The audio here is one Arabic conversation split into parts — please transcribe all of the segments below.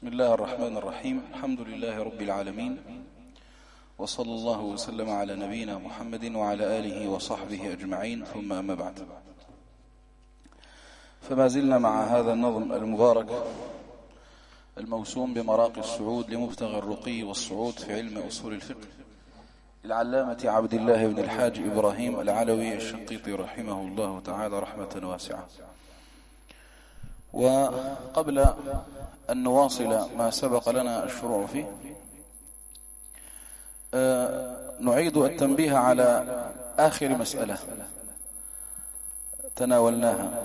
بسم الله الرحمن الرحيم. الحمد لله رب العالمين، وصلى الله وسلم على نبينا محمد وعلى آله وصحبه أجمعين، ثم أما بعد. فما زلنا مع هذا النظم المبارك الموسوم بمراقي السعود لمبتغى الرقي والصعود في علم أصول الفقه العلامة عبد الله بن الحاج إبراهيم العلوي الشنقيطي رحمه الله تعالى رحمة واسعة. وقبل أن نواصل ما سبق لنا الشروع فيه، نعيد التنبيه على آخر مسألة تناولناها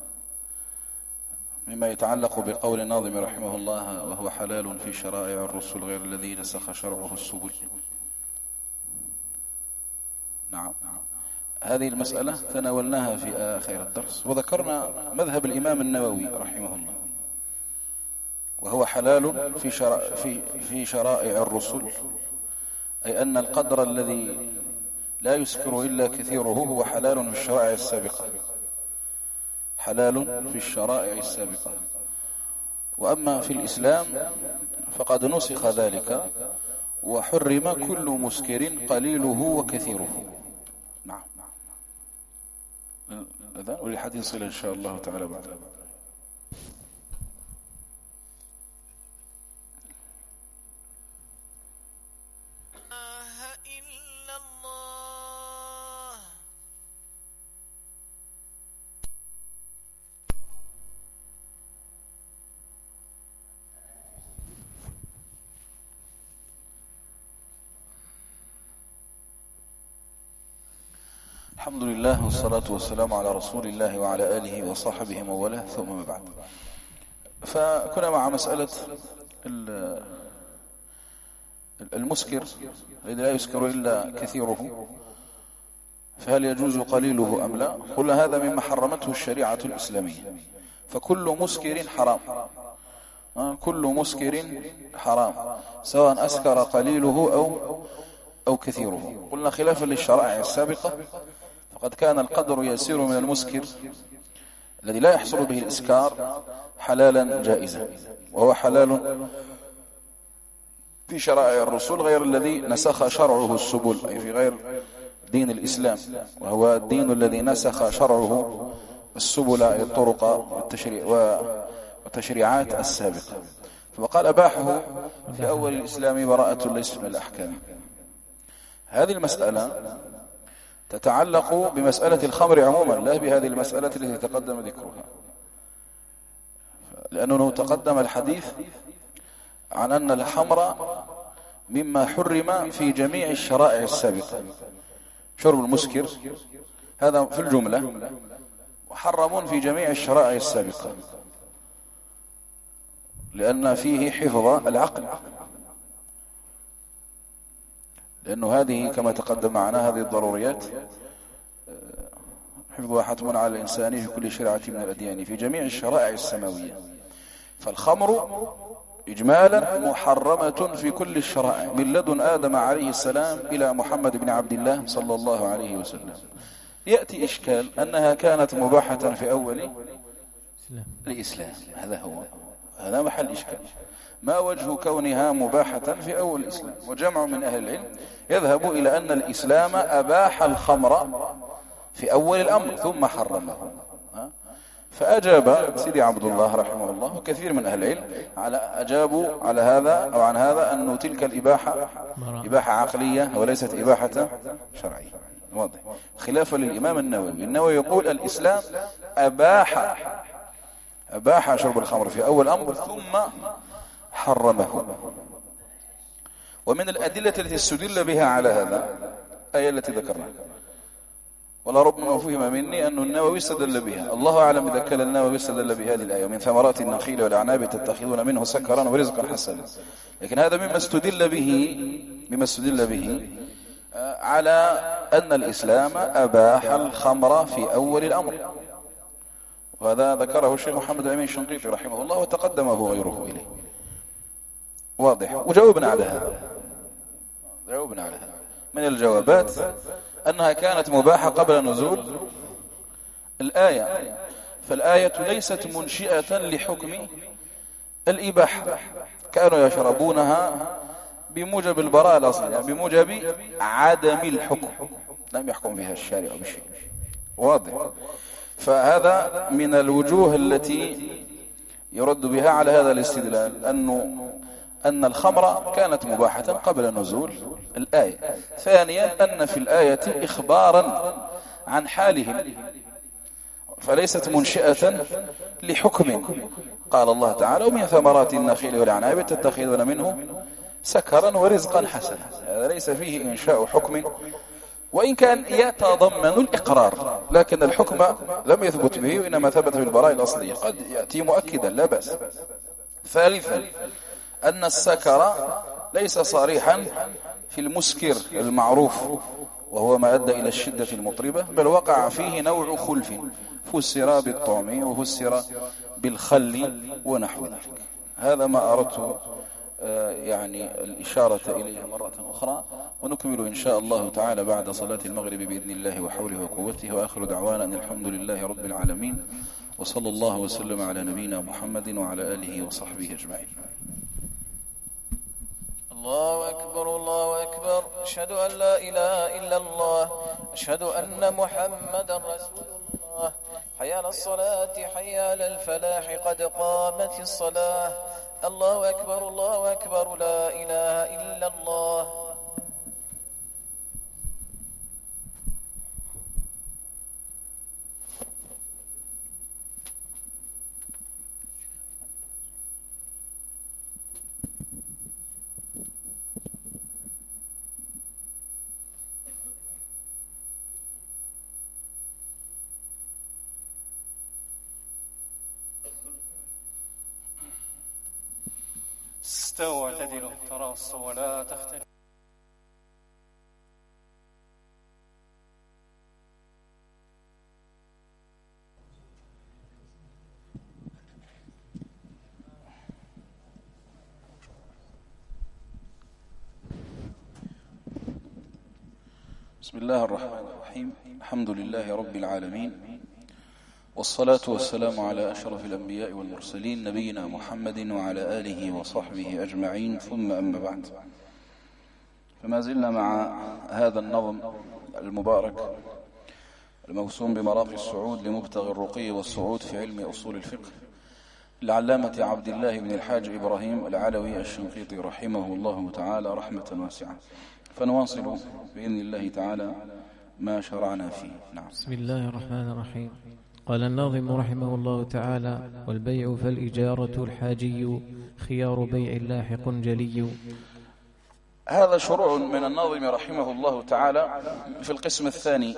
مما يتعلق بقول الناظم رحمه الله: وهو حلال في شرائع الرسل غير الذي نسخ شرعه السبل. نعم، هذه المسألة تناولناها في آخر الدرس، وذكرنا مذهب الإمام النووي رحمه الله: وهو حلال في شرائع الرسل، أي أن القدر الذي لا يسكر إلا كثيره هو حلال في الشرائع السابقة، حلال في الشرائع السابقة. وأما في الإسلام فقد نسخ ذلك وحرم كل مسكر قليله وكثيره. نعم، ولحديث صلة إن شاء الله تعالى بعد. الحمد لله والصلاة والسلام على رسول الله وعلى آله وصحبه وموالاه، ثم بعد. فكنا مع مسألة المسكر الذي لا يسكر إلا كثيره، فهل يجوز قليله أم لا؟ قلنا هذا مما حرمته الشريعة الإسلامية، فكل مسكر حرام، كل مسكر حرام سواء أسكر قليله أو كثيره. قلنا خلافا للشرائع السابقة، فقد كان القدر يسير من المسكر الذي لا يحصل به الإسكار حلالا جائزا، وهو حلال في شرائع الرسل غير الذي نسخ شرعه السبل، أي في غير دين الإسلام، وهو الدين الذي نسخ شرعه السبل، أي الطرق والتشريعات السابقة. فقال أباحه في أول الإسلام براءة ليس من الأحكام. هذه المسألة تتعلق بمسألة الخمر عموما، لا بهذه المسألة التي تقدم ذكرها، لأنه تقدم الحديث عن أن الخمر مما حرم في جميع الشرائع السابقة. شرب المسكر هذا في الجملة محرم في جميع الشرائع السابقة، لأن فيه حفظ العقل، لأنه هذه كما تقدم معنا هذه الضروريات حفظها حتم على الإنسان في كل شريعة من الأديان في جميع الشرائع السماوية. فالخمر إجمالا محرمة في كل الشرائع من لدن آدم عليه السلام إلى محمد بن عبد الله صلى الله عليه وسلم. يأتي إشكال أنها كانت مباحة في أول الإسلام، هذا محل إشكال. ما وجه كونها مباحة في أول الإسلام؟ وجمع من أهل العلم يذهب إلى أن الإسلام أباح الخمر في أول الأمر ثم حرمه. فأجاب سيدي عبد الله رحمه الله وكثير من أهل العلم أجابوا على هذا أو عن هذا أنه تلك الإباحة إباحة عقلية وليست إباحة شرعية. واضح، خلافا للإمام النووي يقول الإسلام أباح شرب الخمر في أول الأمر ثم حرمه. ومن الأدلة التي استدل بها على هذا الآية التي ذكرناها، ولا ربما فهم مني أن النووي استدل بها، الله أعلم إذا كان النووي استدل بهذه الآية: من ثمرات النخيل والأعناب تتخذون منه سكرا ورزقا حسنا. لكن هذا مما استدل به على أن الإسلام أباح الخمر في أول الأمر، وهذا ذكره الشيخ محمد الأمين الشنقيطي رحمه الله وتقدمه غيره إليه. واضح، وجاوبنا على هذا. من الجوابات أنها كانت مباحة قبل نزول الآية، فالآية ليست منشئة لحكم الإباحة، كانوا يشربونها بموجب البراءة الأصلية، يعني بموجب عدم الحكم، لم يحكم بها الشارع بشيء، واضح. فهذا من الوجوه التي يرد بها على هذا الاستدلال، أن الخمر كانت مباحة قبل نزول الآية. ثانيا أن في الآية إخبارا عن حالهم، فليست منشئة لحكم. قال الله تعالى: ومن ثمرات النخيل والأعناب تتخذون منه سكرا ورزقا حسنا. هذا ليس فيه إنشاء حكم، وإن كان يتضمن الإقرار، لكن الحكم لم يثبت به، وإنما ثبت بالبراءة الأصلية، قد يأتي مؤكدا لا بأس. ثالثا أن السكر ليس صريحا في المسكر المعروف، وهو ما أدى إلى الشدة المطربة، بل وقع فيه نوع خلف، فسر بالطعم وفسر بالخل ونحو ذلك. هذا ما أردت يعني الإشارة إليه مرة أخرى، ونكمل إن شاء الله تعالى بعد صلاة المغرب بإذن الله وحوله وقوته. وآخر دعوانا أن الحمد لله رب العالمين، وصلى الله وسلم على نبينا محمد وعلى آله وصحبه أجمعين. الله أكبر الله أكبر، أشهد أن لا إله إلا الله، أشهد أن محمدا رسول الله. حي على الصلاة حي على الفلاح، قد قامت الصلاة. الله أكبر الله أكبر، لا إله إلا الله. استووا واعتدلوا تراصوا ولا تختلفوا. بسم الله الرحمن الرحيم. الحمد لله رب العالمين، والصلاة والسلام على أشرف الأنبياء والمرسلين، نبينا محمد وعلى آله وصحبه أجمعين، ثم أما بعد. فما زلنا مع هذا النظم المبارك الموسوم بمراقي السعود لمبتغي الرقي والصعود في علم أصول الفقه، العلامة عبد الله بن الحاج إبراهيم العلوي الشنقيطي رحمه الله تعالى رحمة واسعة. فنواصل بإذن الله تعالى ما شرعنا فيه. نعم. بسم الله الرحمن الرحيم. قال الناظم رحمه الله تعالى: والبيع فالإجارة الحاجي، خيار بيع لاحق جلي. هذا شروع من الناظم رحمه الله تعالى في القسم الثاني،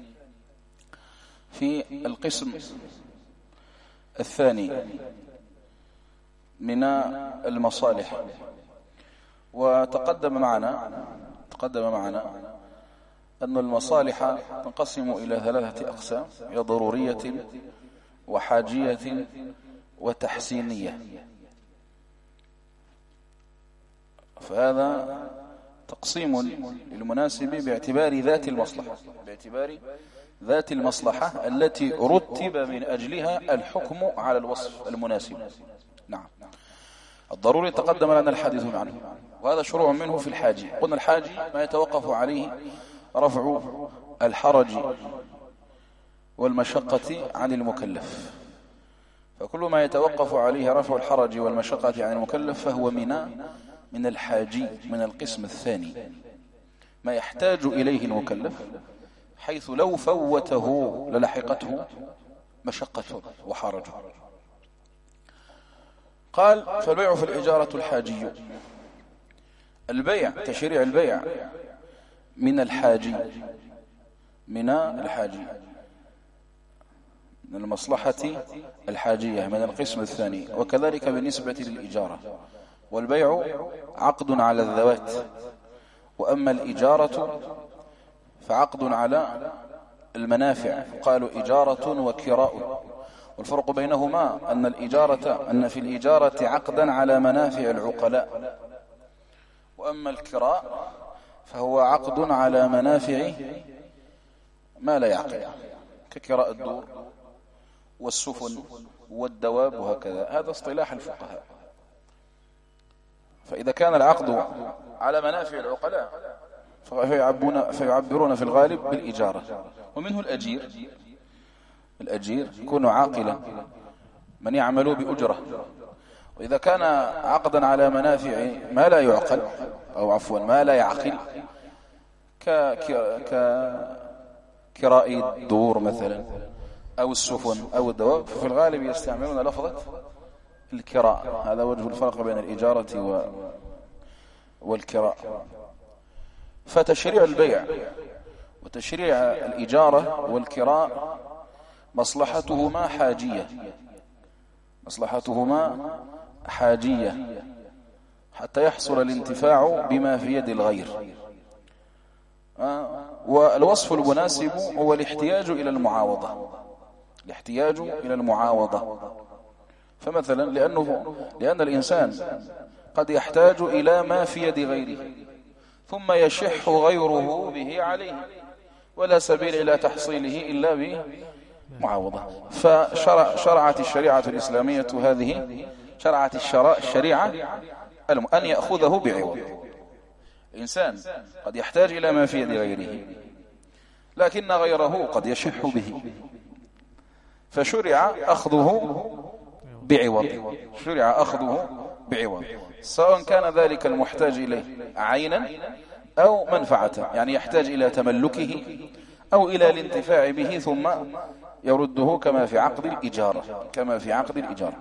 من المصالح. وتقدم معنا أن المصالح تنقسم إلى 3 أقسام: هي ضرورية وحاجية وتحسينية. فهذا تقسيم المناسب باعتبار ذات المصلحة التي رتب من أجلها الحكم على الوصف المناسب. نعم. الضروري تقدم لنا الحديث عنه، وهذا شروع منه في الحاجي. قلنا الحاجي ما يتوقف عليه رفع الحرج والمشقة عن المكلف، فكل ما يتوقف عليه رفع الحرج والمشقة عن المكلف فهو من الحاجي، من القسم الثاني، ما يحتاج إليه المكلف، حيث لو فوته للحقته مشقة وحرج. قال: فالبيع في الإجارة الحاجي. البيع، تشريع البيع من الحاجي، من المصلحة الحاجية، من القسم الثاني. وكذلك بالنسبة للإجارة، والبيع عقد على الذوات، وأما الإجارة فعقد على المنافع. قالوا إجارة وكراء، والفرق بينهما أن في الإجارة عقدا على منافع العقلاء، وأما الكراء فهو عقد على منافع ما لا يعقل، ككراء الدور والسفن والدواب وهكذا. هذا اصطلاح الفقهاء، فإذا كان العقد على منافع العقلاء فيعبرون في الغالب بالإجارة. ومنه الأجير يكون عاقلا من يعمل بأجرة. وإذا كان عقدا على منافع ما لا يعقل أو عفوا ما لا يعقل ككراء الدور مثلا أو السفن أو الدواب، ففي الغالب يستعملون لفظة الكراء. هذا وجه الفرق بين الإجارة والكراء. فتشريع البيع وتشريع الإجارة والكراء مصلحتهما حاجية حتى يحصل الانتفاع بما في يد الغير. والوصف المناسب هو الاحتياج إلى المعاوضة. فمثلا لأن الإنسان قد يحتاج إلى ما في يد غيره ثم يشح غيره به عليه ولا سبيل إلى تحصيله إلا بمعاوضة. فشرعت الشريعة الإسلامية هذه، شرعت الشريعة أن يأخذه بعوض. الإنسان قد يحتاج إلى ما في يد غيره لكن غيره قد يشح به، فشرع أخذه بعوض، سواء كان ذلك المحتاج إليه عينا أو منفعة، يعني يحتاج إلى تملكه أو إلى الانتفاع به ثم يرده كما في عقد الإجارة.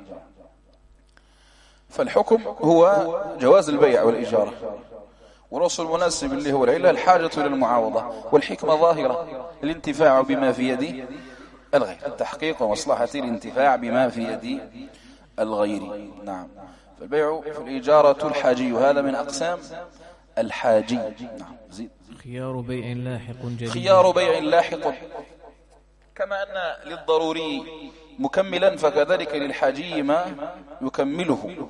فالحكم هو جواز البيع والإجارة، والوصف المناسب اللي هو العلة الحاجة إلى المعاوضة، والحكمة ظاهرة الانتفاع بما في يد الغير، التحقيق ومصلحة الانتفاع بما في يد الغير. نعم. فالبيع في الإجارة الحاجي، هذا من أقسام الحاجي. نعم. زيد. خيار بيع لاحق كما أن للضروري مكملا فكذلك للحاجي ما يكمله.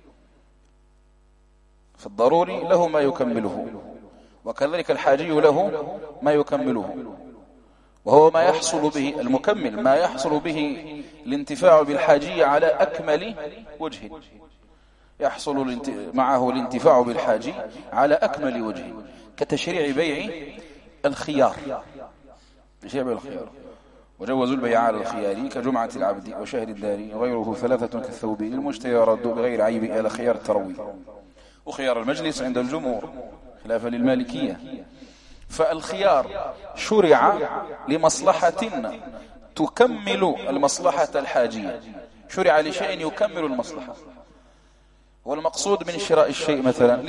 فالضروري له ما يكمله وكذلك الحاجي له ما يكمله، وهو ما يحصل به المكمل، ما يحصل به الانتفاع بالحاجي على أكمل وجه، يحصل معه الانتفاع بالحاجي على أكمل وجه، كتشريع بيع الخيار. وجوزوا البيع على الخيار كجمعة العبد وشهر الدار وغيره 3 كالثوب للمشتري يرد بغير عيب إلى خيار التروي وخيار المجلس عند الجمهور خلافا للمالكية. فالخيار شرع لمصلحة تكمل المصلحة الحاجية، شرع لشيء يكمل المصلحة. والمقصود من شراء الشيء مثلا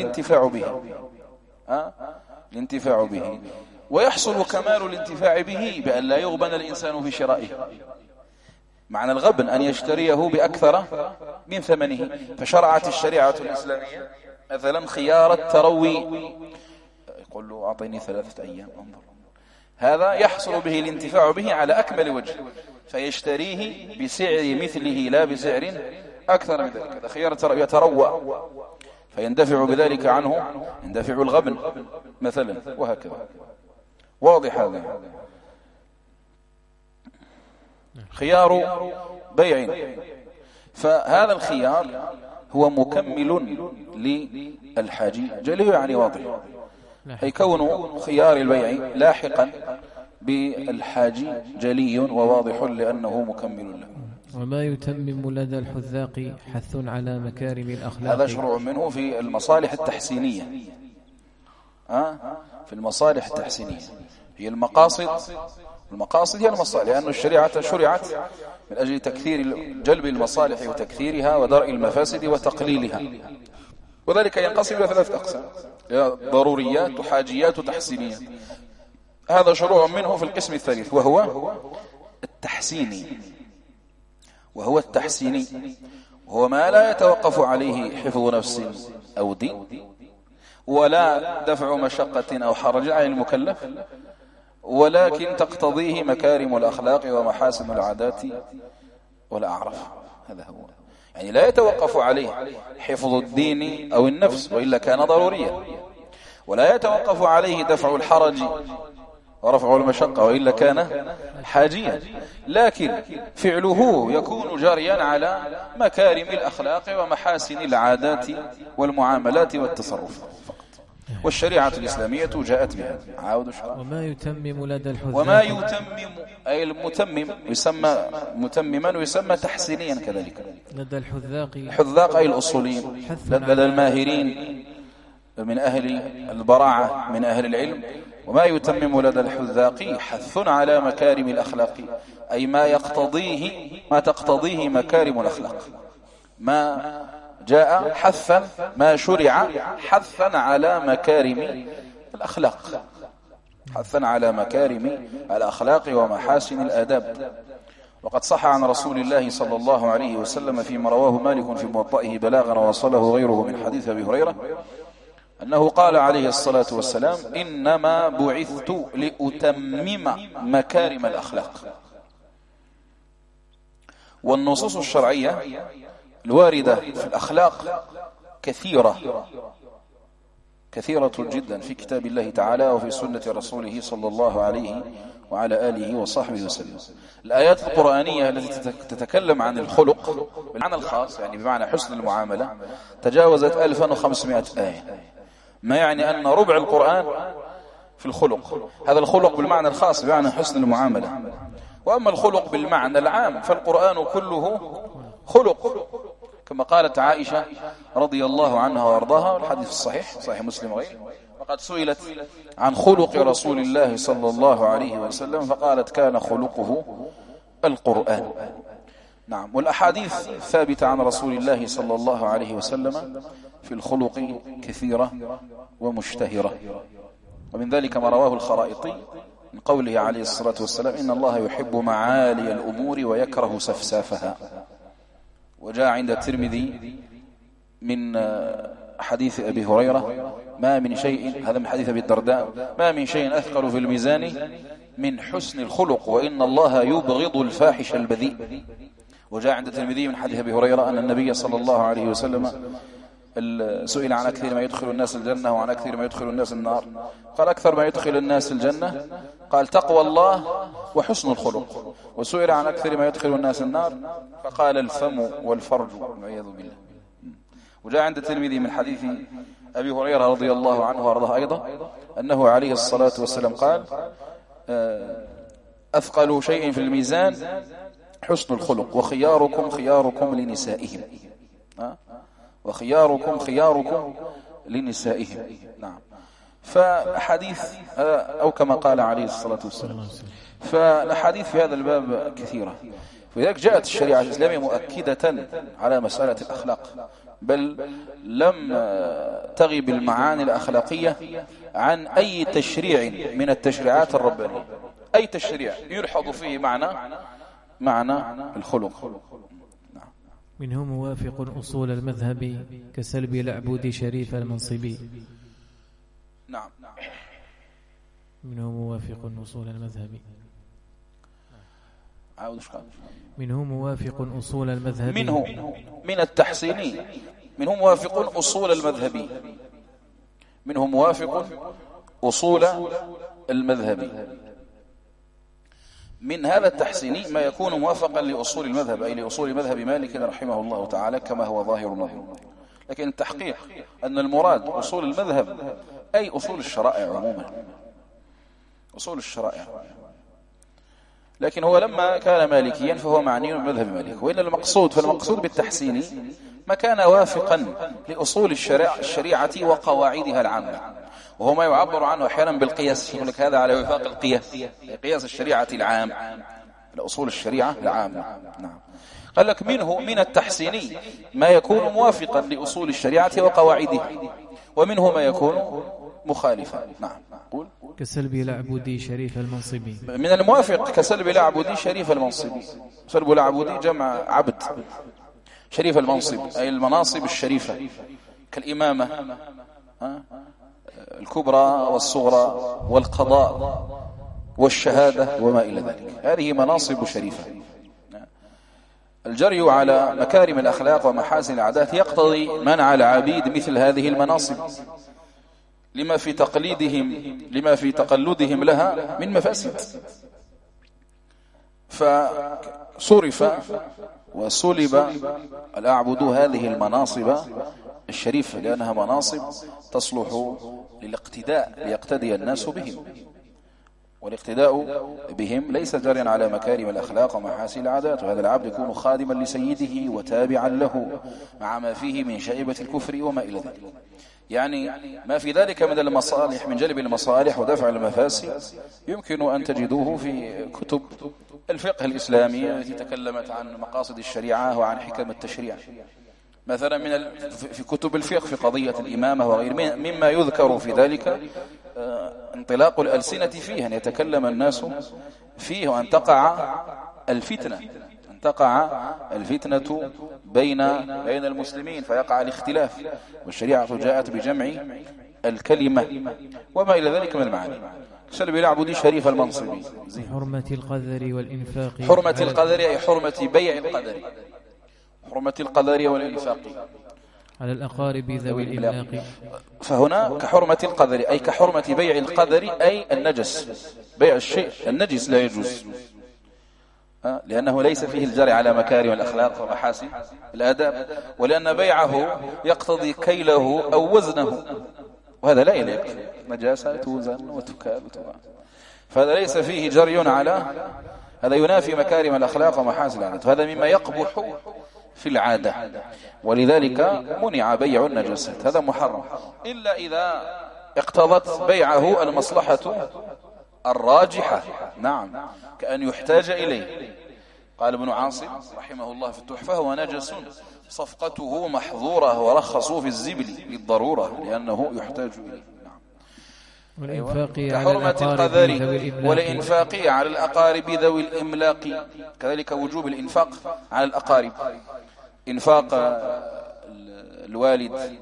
الانتفاع به، ويحصل كمال الانتفاع به بأن لا يغبن الإنسان في شرائه. معنى الغبن أن يشتريه بأكثر من ثمنه. فشرعت الشريعة الإسلامية مثلا خيار التروي، يقول له أعطيني 3 أيام انظر، هذا يحصل به الانتفاع به على أكمل وجه، فيشتريه بسعر مثله لا بسعر أكثر من ذلك. هذا خيار يتروى فيندفع بذلك عنه يندفع الغبن مثلا، وهكذا. واضح هذا. خيار بيع، فهذا الخيار هو مكمل للحاجي جليه، يعني واضح، أي كون خيار البيع لاحقا بالحاجي جلي وواضح لأنه مكمل له. وما يتمم لدى الحذاق حث على مكارم الأخلاق. هذا شروع منه في المصالح التحسينية. في المصالح التحسينية هي المقاصد هي المصالح، لأن الشريعة شرعت من أجل جلب المصالح وتكثيرها ودرء المفاسد وتقليلها. وذلك ينقسم إلى 3 أقسام: ضروريات وحاجيات وتحسينيات. هذا شروع منه في القسم الثالث وهو التحسيني، وهو ما لا يتوقف عليه حفظ نفس أو دين ولا دفع مشقة أو حرج على المكلف، ولكن تقتضيه مكارم الأخلاق ومحاسن العادات والأعراف. هذا هو، يعني لا يتوقف عليه حفظ الدين أو النفس وإلا كان ضروريا، ولا يتوقف عليه دفع الحرج ورفع المشقة، وإلا كان حاجيا. لكن فعله يكون جاريا على مكارم الأخلاق ومحاسن العادات والمعاملات والتصرف فقط. والشريعة الإسلامية جاءت بها. وما يتمم لدى الحذاق، وما يتمم أي المتمم يسمى متمما ويسمى تحسينيا كذلك لدى الحذاق أي الأصوليين، لدى الماهرين من أهل البراعة من أهل العلم. وما يتمم لدى الحذاق حث على مكارم الأخلاق، أي ما تقتضيه مكارم الأخلاق، ما جاء حثا، ما شرع حثا على مكارم الأخلاق، حثا على مكارم الأخلاق ومحاسن الآداب. وقد صح عن رسول الله صلى الله عليه وسلم فيما رواه مالك في موطئه بلاغا ووصله غيره من حديث أبي هريرة أنه قال عليه الصلاة والسلام: إنما بعثت لأتمم مكارم الأخلاق. والنصوص الشرعية الواردة في الأخلاق كثيرة جدا في كتاب الله تعالى وفي سنة رسوله صلى الله عليه وعلى آله وصحبه وسلم. الآيات القرآنية التي تتكلم عن الخلق بالمعنى الخاص، يعني بمعنى حسن المعاملة، تجاوزت 1500 آية، ما يعني أن ربع القرآن في الخلق. هذا الخلق بالمعنى الخاص بمعنى حسن المعاملة. وأما الخلق بالمعنى العام فالقرآن كله خلق، كما قالت عائشة رضي الله عنها وارضاها، والحديث الصحيح صحيح مسلم وغيره، وقد سئلت عن خلق رسول الله صلى الله عليه وسلم فقالت: كان خلقه القرآن. نعم. والأحاديث ثابتة عن رسول الله صلى الله عليه وسلم في الخلق كثيرة ومشتهرة، ومن ذلك ما رواه الخرائطي من قوله عليه الصلاة والسلام: إن الله يحب معالي الأمور ويكره سفسافها. وجاء عند الترمذي من حديث أبي هريرة: ما من شيء، هذا من حديث أبي الدرداء، ما من شيء أثقل في الميزان من حسن الخلق، وإن الله يبغض الفاحش البذيء. وجاء عند الترمذي من حديث أبي هريرة أن النبي صلى الله عليه وسلم سئل عن أكثر ما يدخل الناس الجنة وعن أكثر ما يدخل الناس النار، قال: أكثر ما يدخل الناس الجنة قال: تقوى الله وحسن الخلق. وسئل عن أكثر ما يدخل الناس النار فقال: الفم والفرج والعياذ بالله. وجاء عند الترمذي من حديث أبي هريرة رضي الله عنه وارضاه أيضا أنه عليه الصلاة والسلام قال: أثقل شيء في الميزان حسن الخلق، وخياركم خياركم لنسائهم، وخياركم خياركم لنسائهم. نعم. فحديث أو كما قال عليه الصلاة والسلام. فالحديث في هذا الباب كثيرة، فلذلك جاءت الشريعة الإسلامية مؤكدة على مسألة الأخلاق، بل لم تغب المعاني الأخلاقية عن أي تشريع من التشريعات الربانية. أي تشريع يلحظ فيه معنى الخلق. منه موافق أصول المذهب كسلب العبود شريف المنصب. نعم. منه موافق أصول المذهب. منه موافق أصول المذهب. منه من التحسين، منه موافق أصول المذهب، منه موافق أصول المذهب. من هذا التحسين ما يكون موافقا لأصول المذهب، أي لأصول مذهب مالك رحمه الله تعالى كما هو ظاهر النظر. لكن التحقيق أن المراد أصول المذهب أي أصول الشرائع عموما، أصول الشرائع. لكن هو لما كان مالكيا فهو معني بمذهب مالك، وإن فالمقصود بالتحسين ما كان وافقا لأصول الشريعة وقواعدها العامة، وهو ما يعبر عنه أحيانا بالقياس، يقول لك هذا على وفاق القياس، قياس الشريعة العام لأصول الشريعة العامة. نعم. قال لك منه من التحسين ما يكون موافقا لأصول الشريعة وقواعدها، ومنه ما يكون مخالفا. نعم. قول كسلب العبودي شريف المنصب. من الموافق كسلب العبودي شريف المنصب. سلب العبودي جمع عبد، شريف المنصب أي المناصب الشريفة كالإمامة الكبرى والصغرى والقضاء والشهادة وما إلى ذلك، هذه مناصب شريفة. الجري على مكارم الأخلاق ومحاسن العادات يقتضي منع العبيد مثل هذه المناصب، لما في تقلدهم لها من مفاسد، فصرف وصلب الأعبد هذه المناصب الشريفة لأنها مناصب تصلح للاقتداء ليقتدي الناس بهم، والاقتداء بهم ليس جاريا على مكارم الأخلاق ومحاسن العادات، وهذا العبد يكون خادما لسيده وتابعا له مع ما فيه من شائبة الكفر وما إلى ذلك. يعني ما في ذلك من المصالح، من جلب المصالح ودفع المفاسد، يمكن أن تجدوه في كتب الفقه الإسلامي التي تكلمت عن مقاصد الشريعة وعن حكم التشريع. مثلا في كتب الفقه في قضية الإمامة وغير مما يذكر في ذلك انطلاق الألسنة فيه، أن يتكلم الناس فيه، وأن تقع الفتنة بين المسلمين فيقع الاختلاف، والشريعة جاءت بجمع الكلمة وما إلى ذلك من المعاني. سلب العبد شريف المنصب. حرمة القدر والإنفاق. حرمة القدر أي حرمة بيع القدر، حرمة القدر والإنفاق على الأقارب ذوي الإملاق. فهنا كحرمة القدر أي كحرمة بيع القدر أي النجس، بيع الشيء النجس لا يجوز، لأنه ليس فيه الجري على مكارم الأخلاق ومحاسن الآداب، ولأن بيعه يقتضي كيله أو وزنه، وهذا لا يليق، نجاسة توزن وتكال وتباع، فهذا ليس فيه جري على، هذا ينافي مكارم الأخلاق ومحاسن العادات، وهذا مما يقبح في العادة، ولذلك منع بيع النجاسات، هذا محرم، إلا إذا اقتضت بيعه المصلحة الراجحة، نعم، كأن يحتاج إليه. قال ابن عاصم رحمه الله في التحفة: هو نجس صفقته محظورة ورخصوا في الزبل للضرورة لأنه يحتاج إليه. كحرمة القدر والإنفاق على الأقارب ذوي الإملاق، كذلك وجوب الإنفاق على الأقارب، إنفاق الوالد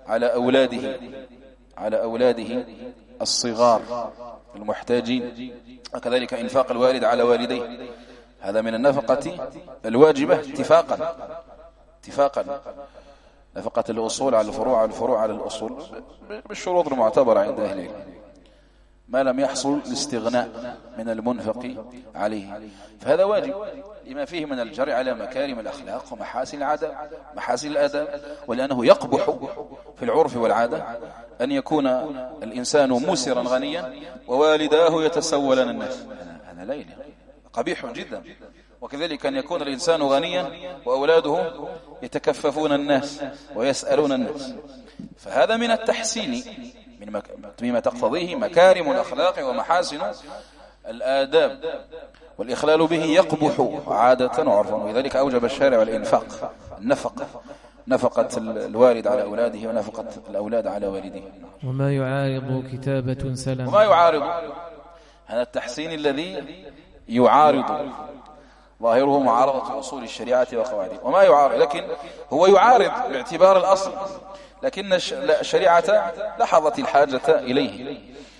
على أولاده الصغار المحتاجين، وكذلك إنفاق الوالد على والديه، هذا من النفقة الواجبة اتفاقا، نفقة الأصول على الفروع، على الفروع على الأصول، بالشروط المعتبرة عند أهل العلم، ما لم يحصل الاستغناء من المنفق عليه، فهذا واجب لما فيه من الجري على مكارم الأخلاق ومحاسن الآداب، ولأنه يقبح في العرف والعادة أن يكون الإنسان مسرا غنيا ووالداه يتسولان الناس، هذا لا يليق، قبيح جدا. وكذلك أن يكون الإنسان غنيا وأولاده يتكففون الناس ويسألون الناس، فهذا من التحسين مما تقتضيه مكارم الأخلاق ومحاسن الآداب، والإخلال به يقبح عادة وعرفا، ولذلك أوجب الشارع الإنفاق، نفقة الوالد على أولاده ونفقة الأولاد على والديه. وما يعارض كتابة سلام، وما يعارض، هذا التحسين الذي يعارض ظاهره معارضة أصول الشريعة وقواعدها، وما يعارض، لكن هو يعارض باعتبار الأصل، لكن الشريعة لاحظت الحاجة إليه.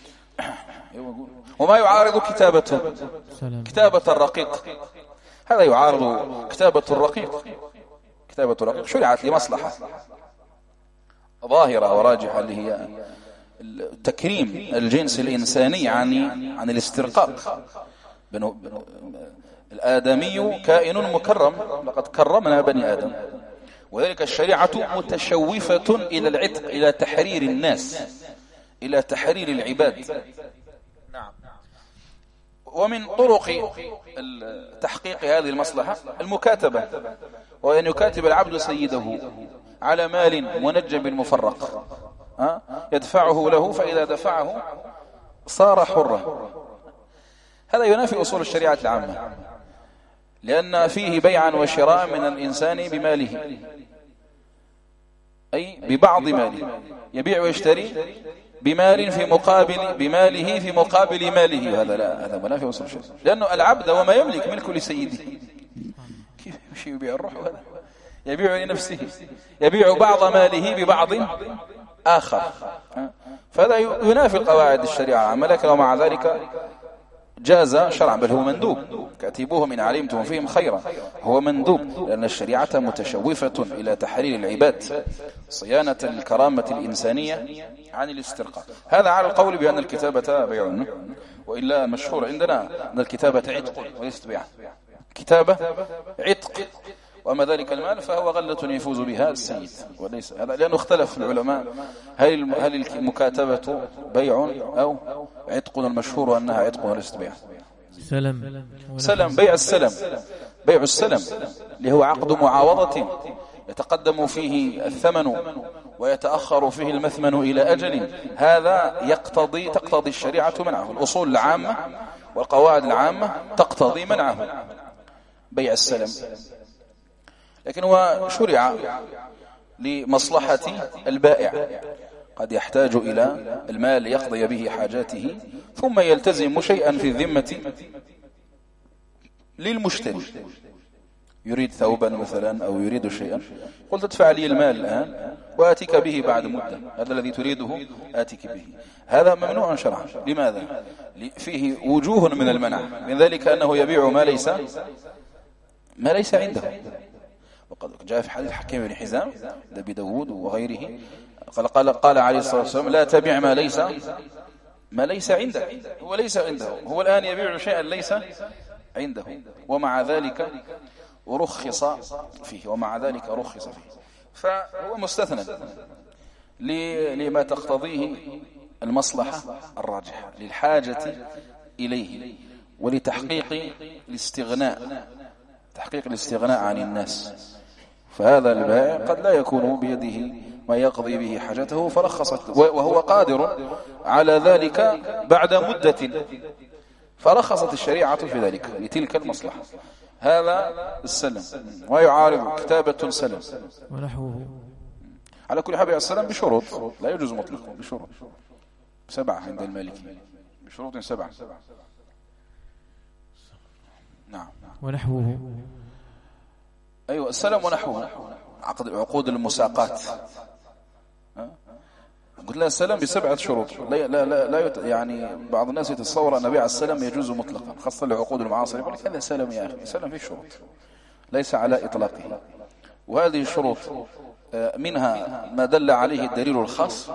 وما يعارض كتابة الرقيق، هذا يعارض كتابة الرقيق شرعت لمصلحة ظاهرة وراجحة، اللي هي تكريم الجنس الإنساني عن الاسترقاق. الآدمي كائن مكرم، لقد كرمنا بني آدم، وذلك الشريعة متشوفة إلى العتق، إلى تحرير الناس، إلى تحرير العباد. نعم. ومن طرق تحقيق هذه المصلحة المكاتبة، وأن يكاتب العبد سيده على مال منجم مفرق يدفعه له، فإذا دفعه صار حرا. هذا ينافي أصول الشريعة العامة، لأن فيه بيعا وشراء من الإنسان بماله، أي ببعض ماله، يبيع ويشتري بمال في مقابل بماله في مقابل ماله، هذا منافي أصول الشريعة، لأنه العبد وما يملك ملك لسيده، كيف يبيع الروح؟ هذا يبيع لنفسه، يبيع بعض ماله ببعض آخر، فهذا ينافي قواعد الشريعة العامة، لكن ومع ذلك جاز شرعا، بل هو مندوب. كاتبوهم إن علمتم فيهم خيرا، هو مندوب، لأن الشريعة متشوفة إلى تحرير العباد، صيانة الكرامة الإنسانية عن الاسترقاق. هذا على القول بأن الكتابة بيع، وإلا مشهور عندنا أن الكتابة عتق وليست بيع. كتابة عتق، وأما ذلك المال فهو غلة يفوز بها السيد، وليس هذا، لأنه اختلف العلماء هل المكاتبة بيع أو عتق. المشهور أنها عتق وليست بيع. سلم، بيع السلم، بيع السلم اللي هو عقد معاوضة يتقدم فيه الثمن ويتأخر فيه المثمن إلى أجل. هذا تقتضي الشريعة منعه، الأصول العامة والقواعد العامة تقتضي منعه بيع السلم. لكن هو شرع لمصلحة البائع، قد يحتاج إلى المال ليقضي به حاجاته، ثم يلتزم شيئا في الذمة للمشتري، يريد ثوبا مثلا أو يريد شيئا، قلت ادفع لي المال الآن وآتيك به بعد مدة، هذا الذي تريده آتيك به. هذا ممنوع شرعا. لماذا؟ فيه وجوه من المنع، من ذلك أنه يبيع ما ليس عنده. وقد جاء في حديث حكيم بن حزام أبي داود وغيره قال عليه الصلاة والسلام: لا تبيع ما ليس عنده. هو ليس عنده، هو الآن يبيع شيئا ليس عنده، ومع ذلك رخص فيه. فهو مستثنى لما تقتضيه المصلحة الراجحة، للحاجة إليه ولتحقيق الاستغناء عن الناس. فهذا البائع قد لا يكون بيده ما يقضي به حاجته، فرخصت، وهو قادر على ذلك بعد مدة، فرخصت الشريعة في ذلك لتلك المصلحة. هذا السلم، ويعارض كتابة السلم ونحوه. على كل حال السلم بشروط، لا يجوز مطلقه، بشروط 7 عند المالكي، بشروط 7. نعم. ونحوه، أيوة السلم ونحوه، عقود المساقات. قلت لها السلم ب7 شروط. لا يعني بعض الناس يتصور أن بيع السلم يجوز مطلقا، خاصة لعقود المعاصر، يقول لك هذا سلم يا أخي، سلم فيه شروط، ليس على إطلاقه. وهذه الشروط منها ما دل عليه الدليل الخاص،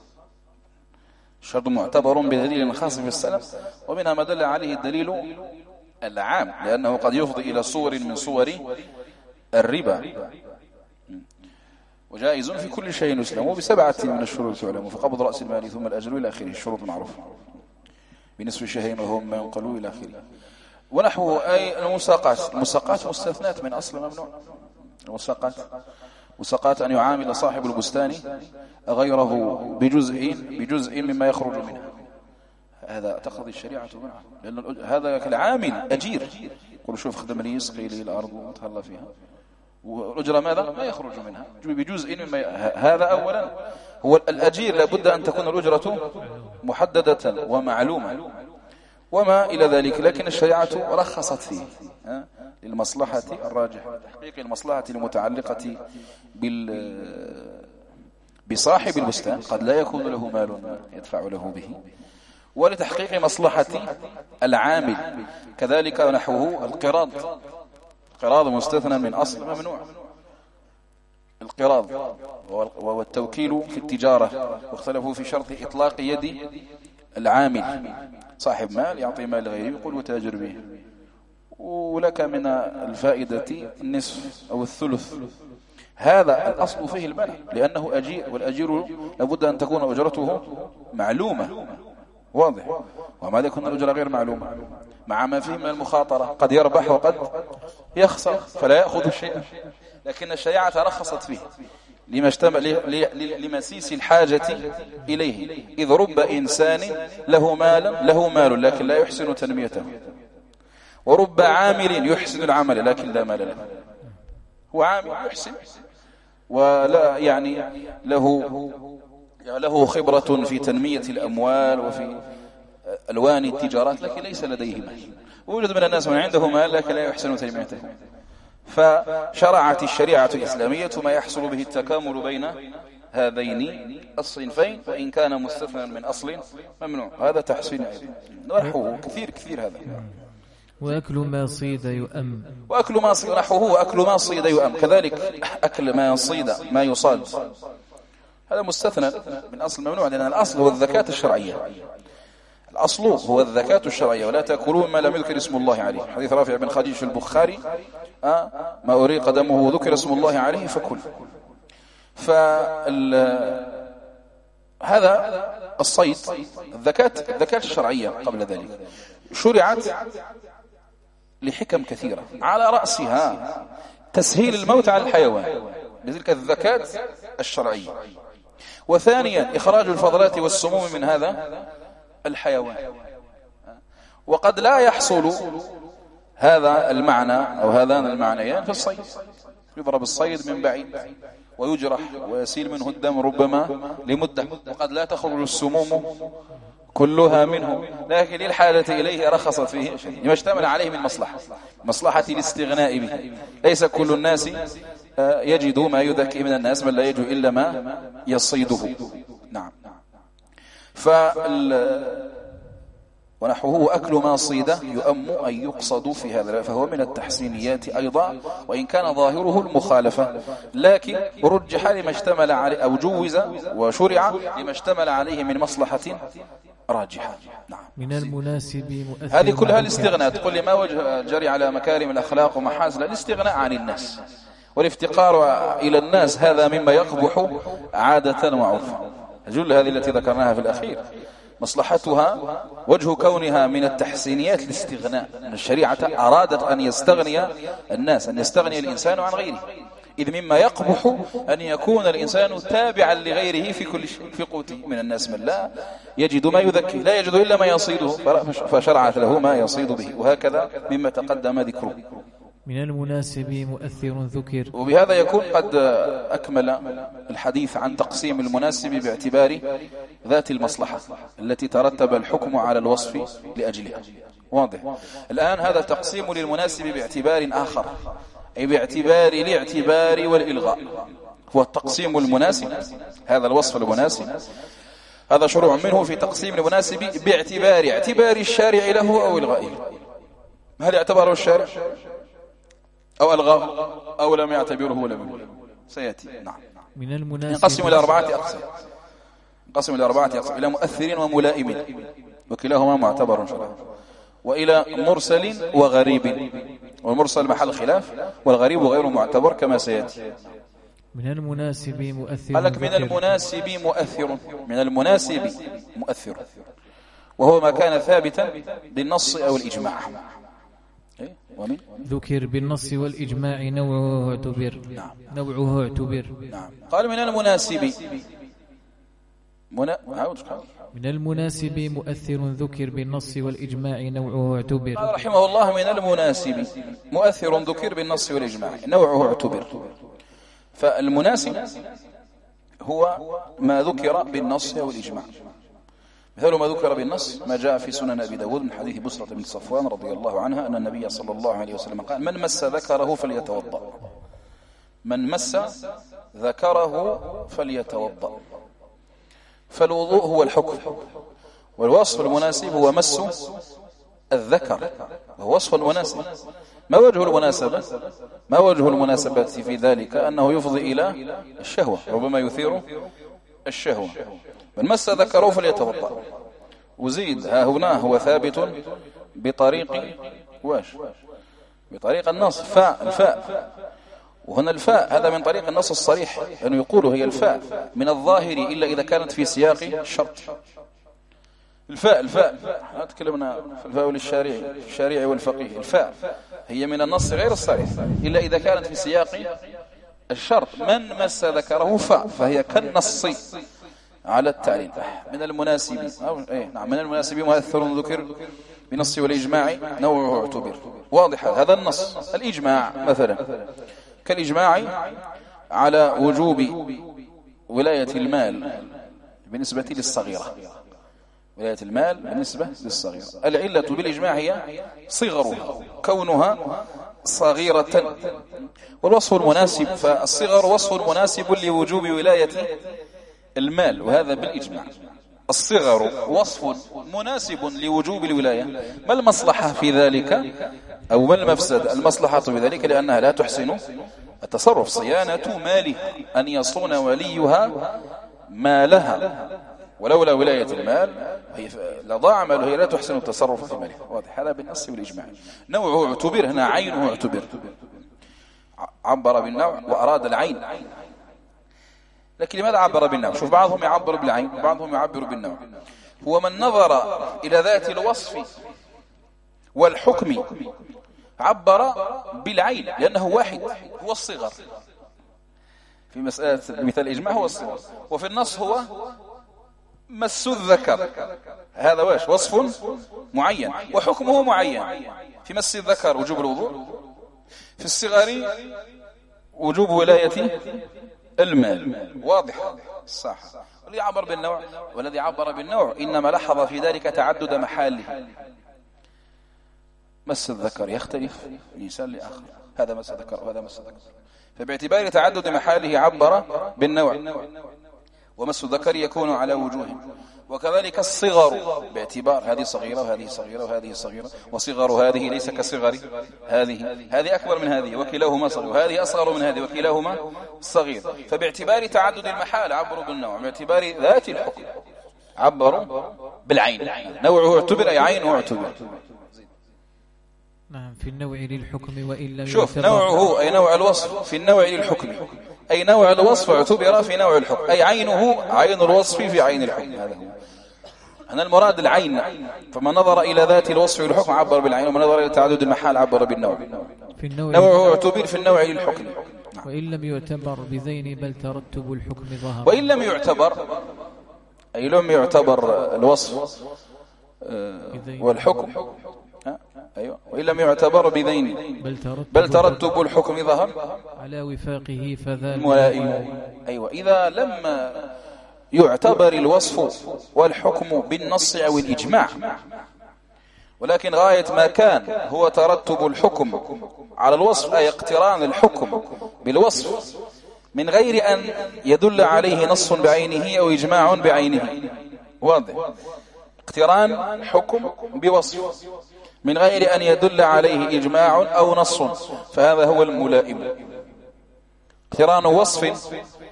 شرط معتبر بدليل خاص في السلم، ومنها ما دل عليه الدليل العام، لأنه قد يفضي إلى صور من صور الربا، وجائز في كل شيء يسلم، ب7 من الشروط تعلم، فقبض رأس المال ثم الأجل إلى آخره، الشروط المعروفة، بنصف شهرين وهم ما ينقلوا إلى آخره. ونحوه أي المساقات مستثنات من أصل ممنوع. المساقات أن يعامل صاحب البستان غيره بجزء مما يخرج منها، هذا تقضي الشريعة منه، لأن هذا كالعامل أجير، يقول شوف خدم لي يسقي لي الأرض وتهلا فيها، والأجرة ماذا؟ ما يخرج منها بجزء مما هذا أولا. هو الأجير لابد أن تكون الأجرة محددة ومعلومة وما إلى ذلك، لكن الشريعة رخصت فيه للمصلحة الراجحة، تحقيق المصلحة المتعلقة بصاحب البستان، قد لا يكون له مال يدفع له به، ولتحقيق مصلحة العامل كذلك. نحوه القراض مستثنى من أصل ممنوع. القراض والتوكيل في التجارة، واختلفوا في شرط إطلاق يد العامل، صاحب مال يعطي مال غيره يقول وتاجر به، ولك من الفائدة النصف أو الثلث. هذا الأصل فيه المنع، لأنه أجير، والأجير لابد أن تكون أجرته معلومة، واضح، وما يكون الأجرة غير معلومة، مع ما فيه من المخاطرة، قد يربح وقد يخسر فلا يأخذ شيئا. لكن الشريعة رخصت فيه لمسيس الحاجة إليه، إذ رب إنسان له مال لكن لا يحسن تنميته، ورب عامل يحسن العمل لكن لا مال له. هو عامل يحسن ولا يعني له خبرة في تنمية الأموال وفي ألوان التجارات، لكن ليس لديه مال. ووجد من الناس من عنده مال لكن لا يحسن تنميته، فشرعت الشريعة الإسلامية ما يحصل به التكامل بين هذين الصنفين وإن كان مستثنى من أصل ممنوع. هذا تحسين أيضا نحوه كثير هذا. وأكل ما صيد يؤم، وأكل ما صيد نحوه وأكل ما صيد يؤم، كذلك أكل ما صيد ما يصاد هذا مستثنى من أصل ممنوع، لأن الأصل هو الزكاة الشرعية. الأصل هو الزكاة الشرعية، ولا تأكلوا ما لم يذكر اسم الله عليه. حديث رافع بن خديج في البخاري ما أريق دمه وذكر اسم الله عليه فكل. هذا الصيد الزكاة الشرعية قبل ذلك شرعت لحكم كثيرة، على رأسها تسهيل الموت على الحيوان لذلك الزكاة الشرعية، وثانيا إخراج الفضلات والسموم من هذا الحيوان. وقد لا يحصل هذا المعنى أو هذان المعنيان في الصيد، يضرب الصيد من بعيد ويجرح ويسيل منه الدم ربما لمدة، وقد لا تخرج السموم كلها منه، لكن للحالة إليه رخصت فيه شيء ما اشتمل عليه من مصلحة الاستغناء به. ليس كل الناس يجد ما يذكي من الناس، من لا يجد إلا ما يصيده. نعم. ونحوه أكل ما صيد يؤم أن يقصد في هذا، فهو من التحسينيات أيضا، وإن كان ظاهره المخالفة، لكن رجح لما اشتمل عليه أو جوز وشرع لما اشتمل عليه من مصلحة راجحة. نعم. من المناسب مؤثر. هذه كلها الاستغناء. تقول لي ما وجه جري على مكارم الأخلاق ومحاسن الاستغناء عن الناس والافتقار إلى الناس، هذا مما يقبح عادة وعرفا. جل هذه التي ذكرناها في الأخير مصلحتها وجه كونها من التحسينيات الاستغناء. الشريعة أرادت أن يستغني الناس، أن يستغني الإنسان عن غيره، إذ مما يقبح أن يكون الإنسان تابعا لغيره في كل شيء. في قوته من الناس من لا يجد ما يذكي، لا يجد إلا ما يصيده فشرعت له ما يصيد به، وهكذا مما تقدم ذكره. من المناسب مؤثر ذكر. وبهذا يكون قد أكمل الحديث عن تقسيم المناسب باعتبار ذات المصلحة التي ترتب الحكم على الوصف لأجلها. واضح. الآن هذا تقسيم للمناسب باعتبار آخر، أي باعتبار الاعتبار والإلغاء. هو التقسيم المناسب، هذا الوصف المناسب، هذا شروع منه في تقسيم المناسب باعتبار الشارع له أو إلغائه. هل اعتبره الشارع أو ألغاه أو لم يعتبره ولم سيأتي. نعم. من المناسب ينقسم إلى أربعة أقسام، إلى مؤثر وملائم وكلاهما معتبر شرعا، وإلى مرسل وغريب، والمرسل محل خلاف، والغريب غير معتبر كما سيأتي. من المناسب مؤثر. قال لك من المناسب مؤثر، وهو ما كان ثابتا بالنص أو الإجماع. ومن ذكر بالنص والإجماع نوعه اعتبر. نعم. قال من المناسب من المناسب مؤثر ذكر بالنص والإجماع نوعه اعتبر. قال رحمه الله من المناسب مؤثر ذكر بالنص والإجماع نوعه اعتبر. فالمناسب هو ما ذكر بالنص والإجماع. مثال ما ذكر بالنص ما جاء في سنن أبي داود من حديث بسرة بن صفوان رضي الله عنها أن النبي صلى الله عليه وسلم قال: من مس ذكره فليتوضأ. من مس ذكره فليتوضأ. فالوضوء هو الحكم، والوصف المناسب هو مس الذكر، وهو وصف مناسب. ما وجه المناسبة في ذلك؟ أنه يفضي إلى الشهوة، ربما يثير الشهوة. من مس ذكره فليتوضأ. وزيد ها هنا هو ثابت بطريق بطريق النص الفاء، وهنا الفاء هذا من طريق النص الصريح، لأنه يقول هي الفاء من الظاهر إلا إذا كانت في سياق الشرط. الفاء تكلمنا في الفاء للشارع والفقيه. الفاء هي من النص غير الصريح إلا إذا كانت في سياق الشرط. من مس ذكره فهي كالنص على التعليل. من المناسب نعم من المناسب مؤثر ذكر بنص والإجماع نوعه اعتبر. واضح هذا النص. الإجماع مثلا كالإجماع على وجوب ولاية المال بالنسبة للصغيرة. ولاية المال بالنسبة للصغيرة. العلة بالإجماع هي صغرها، كونها صغيرة. والوصف المناسب، فالصغر وصف مناسب لوجوب ولاية المال، وهذا بالإجماع. الصغر وصف مناسب لوجوب الولاية. ما المصلحة في ذلك أو ما المفسد؟ المصلحة في ذلك لأنها لا تحسن التصرف، صيانة مالها، أن يصون وليها مالها، ولولا ولاية المال لضاع ماله، هي لا تحسن التصرف في مالها. واضح هذا بالنص والإجماع. نوعه اعتبر هنا، عينه اعتبر، عبر بالنوع وأراد العين. لكن لماذا عبر بالنوع؟ شوف، بعضهم يعبر بالعين وبعضهم يعبر بالنوع. هو من نظر إلى ذات الوصف والحكم عبر بالعين لأنه واحد، هو الصغر. في مسألة مثال الإجماع هو الصغر، وفي النص هو مس الذكر. هذا واش وصف معين وحكمه معين. في مس الذكر وجوب الوضوء، في الصغر وجوب ولاية المال. واضح صح. والذي عبر بالنوع والذي عبر بالنوع إنما لاحظ في ذلك تعدد محاله. مس الذكر يختلف من إنسان لآخر، هذا مس الذكر وهذا مس الذكر، فباعتبار تعدد محاله عبر بالنوع. ومس الذكر يكون على وجوه. وكذلك الصغر باعتبار هذه صغيرة وهذه صغيرة وهذه صغيرة، وصغر هذه ليس كصغر هذه أكبر من هذه وكلاهما صغير، وهذه أصغر من هذه وكلاهما صغير. فباعتبار تعدد المحال عبروا بالنوع، باعتبار ذات الحكم عبروا بالعين. نوعه اعتبر أي عينه اعتبر. نعم، في النوع للحكم وإن لم شوف، نوعه أي نوع الوصف في النوع للحكم، أي نوع الوصف اعتبر في نوع الحكم، أي عينه عين الوصف في عين الحكم. هذا هو أنا المراد العين. فمن نظر إلى ذات الوصف والحكم عبر بالعين، ومن نظر إلى تعدد المحال عبر بالنوع. نوعه اعتبر في النوع للحكم. وإن لم يعتبر بذين بل ترتب الحكم ظهر. وإن لم يعتبر أي لم يعتبر الوصف والحكم. أيوة. وإن لم يعتبر بذين بل ترتب الحكم ظهر على وفاقه فذا الملائم. أيوة. إذا لم يعتبر الوصف والحكم بالنص أو الإجماع، ولكن غاية ما كان هو ترتب الحكم على الوصف، أي اقتران الحكم بالوصف من غير أن يدل عليه نص بعينه أو إجماع بعينه. واضح؟ اقتران حكم بوصف من غير أن يدل عليه إجماع أو نص، فهذا هو الملائم. اقتران وصف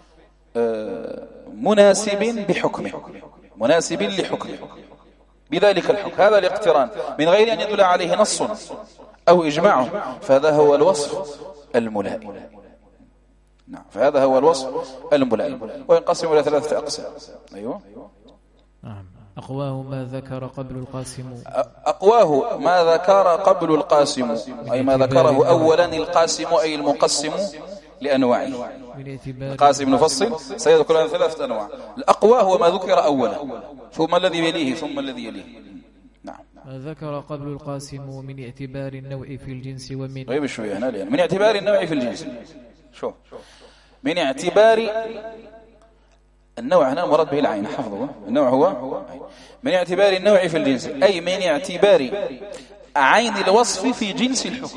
مناسب بحكمه، مناسب لحكمه بذلك الحكم، هذا الاقتران من غير أن يدل عليه نص أو إجماع، فهذا هو الوصف الملائم. نعم، فهذا هو الوصف الملائم، وينقسم إلى 3 أقسام. أيوه. نعم. أقواه ما ذكر قبل القاسم. أقواه ما ذكر قبل القاسم، أي ما ذكره أولا القاسم أي المقسم لأنواعه. القاسم نفصل سيذكر لنا 3 أنواع. الأقوى هو ما ذكر أولا، ثم الذي يليه ثم الذي يليه. نعم. ما ذكر قبل القاسم من اعتبار النوع في الجنس ومن طيب شوية هنا لأن من اعتبار النوع في الجنس. شوف، من اعتبار النوع هنا مراد به العين، حفظه. النوع هو من اعتبار النوع في الجنس، أي من اعتبار عين الوصف في جنس الحكم،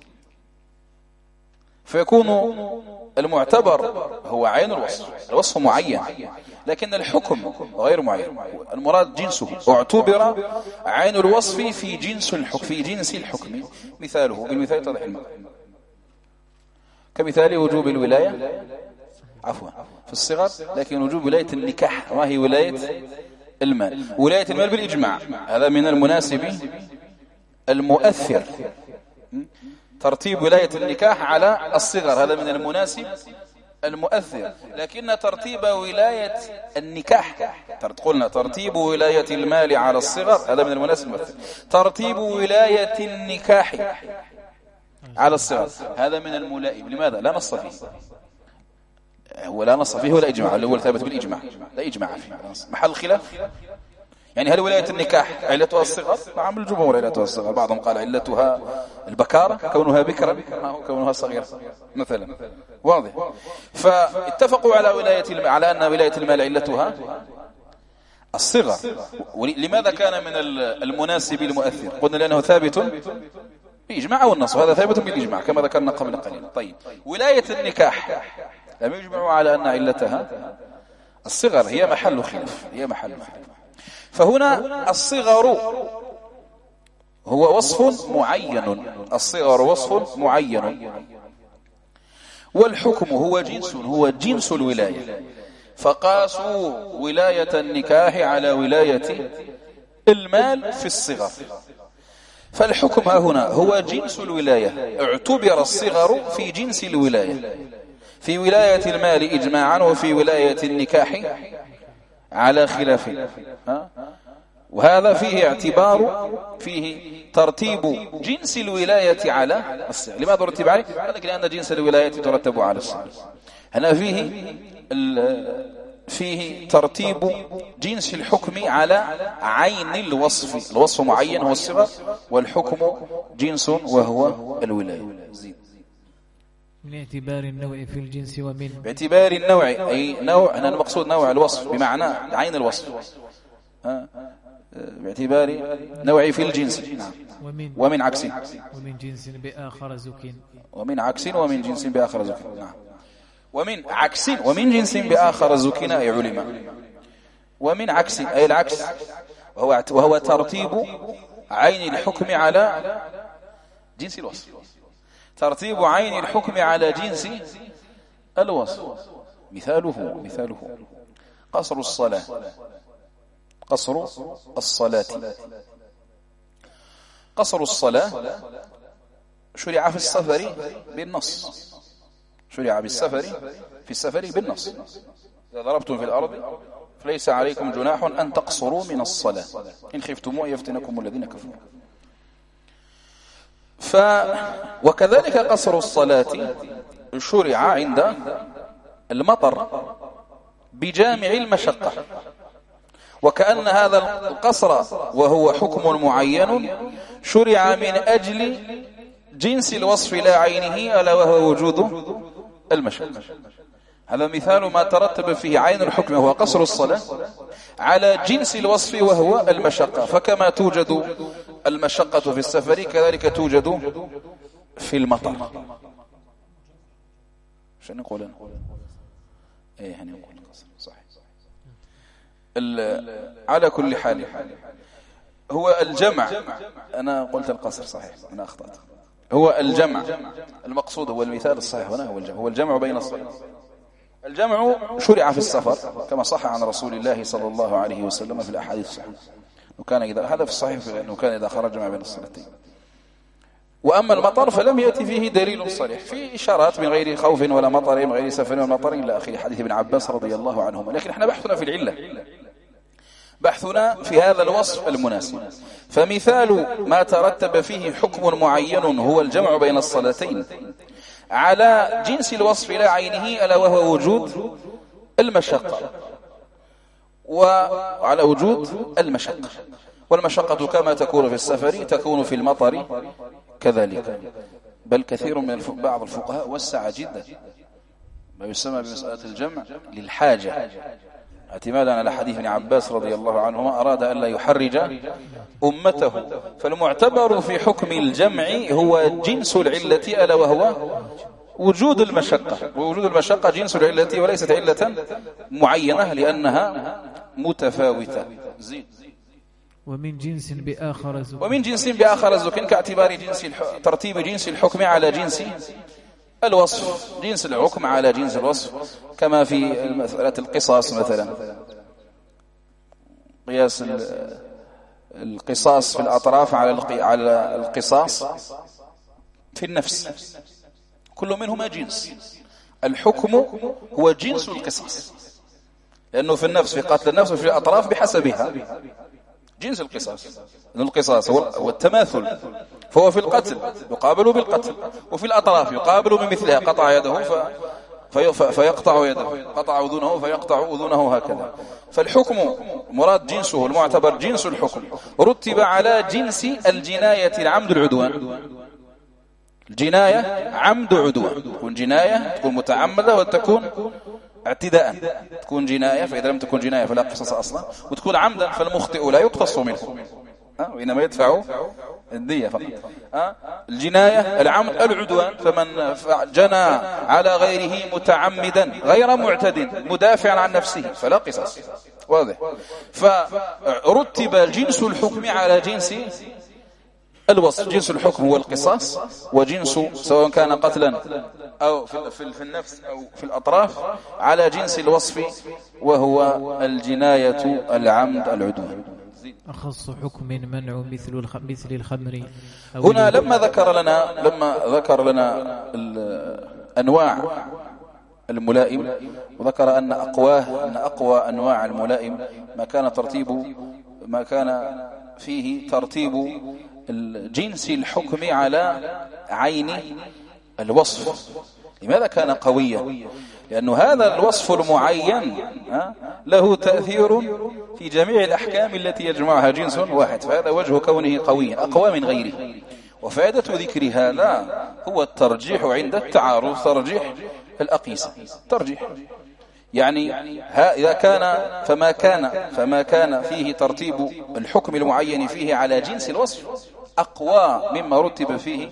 فيكون المعتبر هو عين الوصف. الوصف معين لكن الحكم غير معين، المراد جنسه. اعتبر عين الوصف في جنس الحكم، في جنس الحكم. مثاله بالمثال يتضح المعنى، كمثال وجوب الولاية عفوا في الصغر، لكن وجوب ولاية النكاح وهي ولاية المال. ولاية المال بالإجماع، هذا من المناسب المؤثر. ترتيب ولاية النكاح على الصغر هذا من المناسب المؤثر، لكن ترتيب ولاية النكاح، قلنا ترتيب ولاية المال على الصغر هذا من المناسب المؤثر. ترتيب ولاية النكاح على الصغر هذا من الملائم. لماذا؟ لا نص فيه، هو لا نص فيه ولا إجماع، هو ثابت بالإجماع، لا إجماع فيه. محل خلاف يعني هل ولاية النكاح علتها الصغر؟ نعم، الجمهور علتها الصغر. بعضهم قال علتها البكارة، كونها بكرا، كونها صغيرة مثلا. واضح. فاتفقوا على على أن ولاية المال علتها الصغر. لماذا كان من المناسب المؤثر؟ قلنا لأنه ثابت بإجماع أو النص، هذا ثابت بالإجماع كما ذكرنا قبل قليل. طيب ولاية النكاح لم يجمعوا على أن علتها الصغر، هي محل خلاف. فهنا الصغر هو وصف معين، الصغر وصف معين، والحكم هو جنس الولاية. فقاسوا ولاية النكاح على ولاية المال في الصغر، فالحكم هنا هو جنس الولاية، اعتبر الصغر في جنس الولاية، في ولاية المال إجماعا وفي ولاية النكاح على خلاف. وهذا فيه ترتيب جنس الولاية على الصغر. لماذا رتب عليه؟ لأن جنس الولاية ترتب على الصغر. هنا فيه ترتيب جنس الحكم على عين الوصف. الوصف معين هو الصغر، والحكم جنس وهو الولاية. من اعتبار النوع في الجنس ومن باعتبار النوع، أي نوع، أنا المقصود نوع الوصف بمعنى عين الوصف، باعتبار نوع في الجنس. ومن عكس ومن جنس بآخر زك، ومن عكس ومن جنس بآخر زك. نعم. ومن عكس ومن جنس بآخر زكنا أي علم. ومن عكس أي العكس، وهو ترتيب عين الحكم على جنس الوصف، ترتيب عين الحكم على جنس الوصف. مثاله قصر الصلاة. قصر الصلاة شرع في السفر بالنص، شرع في السفر بالنص. إذا ضربتم في الأرض فليس عليكم جناح أن تقصروا من الصلاة إن خفتم أن يفتنكم الذين كفروا. وكذلك قصر الصلاة شرع عند المطر بجامع المشقة، وكأن هذا القصر وهو حكم معين شرع من أجل جنس الوصف لا عينه، ألا وهو وجود المشقة. هذا مثال ما ترتب فيه عين الحكم هو قصر الصلاة على جنس الوصف وهو المشقة. فكما توجد المشقة في السفر كذلك توجد في المطر. شو نقول أنا؟ إيه هنقول قصر صحيح. على كل حال هو الجمع، أنا قلت القصر صحيح، أنا أخطأت. هو الجمع المقصود، هو المثال الصحيح هنا هو الجمع بين الصحيح. الجمع شرع في السفر كما صح عن رسول الله صلى الله عليه وسلم في الأحاديث الصحيحة، وكان هذا في الصحيح أنه كان إذا خرج جمع بين الصلاتين. وأما المطر فلم يأتي فيه دليل صريح، في إشارات من غير خوف ولا مطر، من غير سفر ولا مطر إلى آخر حديث ابن عباس رضي الله عنهما. لكن احنا بحثنا في العلة، بحثنا في هذا الوصف المناسب. فمثال ما ترتب فيه حكم معين هو الجمع بين الصلاتين على جنس الوصف لا عينه، ألا وهو وجود المشقة، وعلى وجود المشقة. والمشقة كما تكون في السفر تكون في المطر كذلك. بل كثير من بعض الفقهاء وسع جدا ما يسمى بمسألة الجمع للحاجة، اعتمادا على حديث ابن عباس رضي الله عنهما أراد أن لا يحرج أمته. فالمعتبر في حكم الجمع هو جنس العلة، ألا وهو وجود المشقة، ووجود المشقة جنس العلة وليست علة معينة لأنها متفاوتة. ومن جنس بآخر زك، ومن جنس بآخر زك كاعتبار ترتيب جنس الحكم على جنس الوصف، جنس الحكم على جنس الوصف، كما في مسألة القصاص مثلا، قياس القصاص في الأطراف على القصاص في النفس، كل منهما جنس. الحكم هو جنس القصاص، لأنه في النفس في قتل النفس وفي الأطراف بحسبها جنس القصاص. إن القصاص هو التماثل، فهو في القتل يقابل بالقتل، وفي الأطراف يقابل بمثلها، قطع يده فيقطع يده، قطع أذنه فيقطع أذنه، هكذا. فالحكم مراد جنسه المعتبر جنس الحكم، رتب على جنس الجناية العمد العدوان. الجناية عمد عدوان، تكون جناية تكون متعمدة وتكون اعتداء، تكون جناية، فإذا لم تكن جناية فلا قصاص أصلا، وتكون عمدا فالمخطئ لا يقتص منه. وإنما يدفع الدية فقط. الجناية العمد العدوان، فمن جنى على غيره متعمدا غير معتد مدافعا عن نفسه فلا قصاص. واضح. فرتب جنس الحكم على جنس الوصف. جنس الحكم هو القصاص، وجنس سواء كان قتلا أو في النفس أو في الأطراف على جنس الوصف وهو الجناية العمد العدوان. أخص حكم منع مثل الخمر. هنا لما ذكر لنا أنواع الملائم، وذكر أن أقوى أنواع الملائم ما كان فيه ترتيب الجنس الحكم على عين الوصف. لماذا كان قويا؟ لأن هذا الوصف المعين له تأثير في جميع الأحكام التي يجمعها جنس واحد، فهذا وجه كونه قويا أقوى من غيره. وفائدة ذكر هذا هو الترجيح عند التعارض، ترجيح الأقيسة، ترجيح يعني إذا كان فما كان فيه ترتيب الحكم المعين فيه على جنس الوصف أقوى مما رتب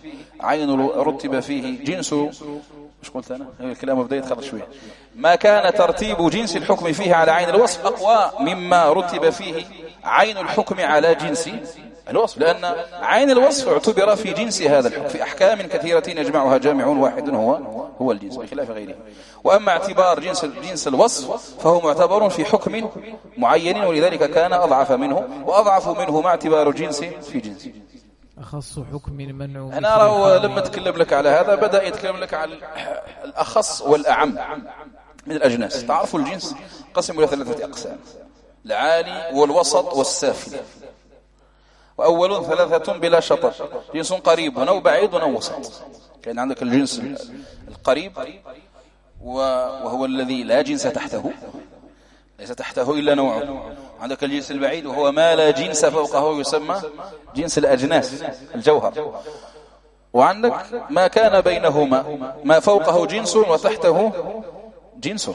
فيه جنس. مش قلت أنا الكلام بدأ يتخلص شوية. ما كان ترتيب جنس الحكم فيه على عين الوصف أقوى مما رتب فيه عين الحكم على جنس الوصف، لأن عين الوصف اعتبر في جنس هذا الحكم في أحكام كثيرة يجمعها جامع واحد هو الجنس بخلاف غيره. وأما اعتبار جنس الوصف فهو معتبر في حكم معين، ولذلك كان أضعف منه، وأضعف منه مع اعتبار جنس في جنس. أخص حكم منع. أنا لما أتكلم لك على هذا بدأ يتكلم لك على الأخص والأعم من الأجناس. تعرفوا الجنس قسم إلى 3 أقسام: العالي والوسط والسافل. وأول 3 بلا شطر: جنس قريب أو بعيد أو وسط. كان عندك الجنس القريب وهو الذي لا جنس تحته، ليس تحته إلا نوعه. عندك الجنس البعيد وهو ما لا جنس فوقه، يسمى جنس الأجناس الجوهر. وعندك ما كان بينهما، ما فوقه جنس وتحته جنس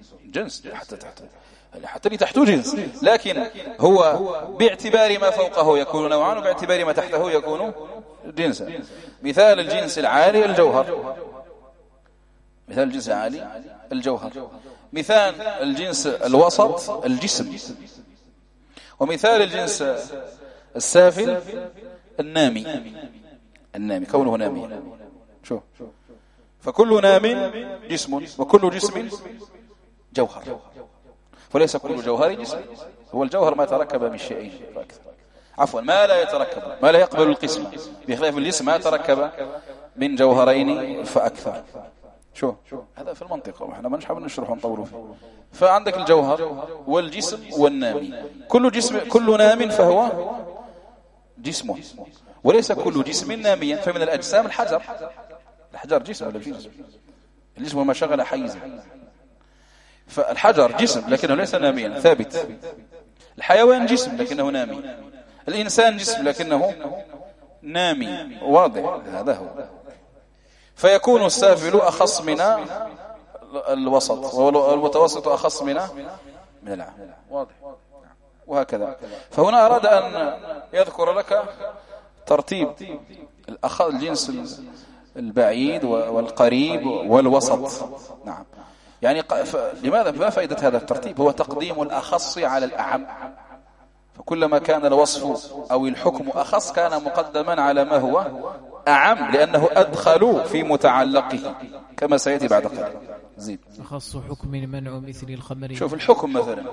حتى اللي تحته جنس، لكن هو باعتبار ما فوقه يكون نوعا، وباعتبار ما تحته يكون جنسا. مثال الجنس العالي الجوهر، مثال الجنس العالي الجوهر. مثال الجنس الوسط الجسم. ومثال الجنس السافل النامي كونه نامي. شو فكل نام جسم، وكل جسم جوهر، وليس كل جوهر جسم. هو الجوهر ما تركب من شيئين عفوا ما لا يتركب، ما لا يقبل القسم، بخلاف الجسم ما تركب من جوهرين فأكثر. شو هذا في المنطق، احنا ما نحب نشرح ونطول فيه. فعندك الجوهر والجسم والنامي. كل نام فهو جسم، وليس كل جسم ناميا. فمن الأجسام الحجر جسم ولا جسم؟ الجسم ما شغل حيزا. فالحجر جسم لكنه ليس ناميا ثابت. الحيوان جسم لكنه نامي. الإنسان جسم لكنه نامي. واضح هذا هو. فيكون السافل أخص من الوسط، والمتوسط أخص من العام. واضح. وهكذا. فهنا أراد أن يذكر لك ترتيب الجنس البعيد والقريب والوسط. نعم. يعني لماذا؟ ما فائدة هذا الترتيب؟ هو تقديم الأخص على الأعم. فكلما كان الوصف أو الحكم أخص كان مقدما على ما هو أعم، لأنه أدخل في متعلقه كما سيأتي بعد قليل. زيد. أخص حكم منع مثل الخمر. شوف الحكم مثلا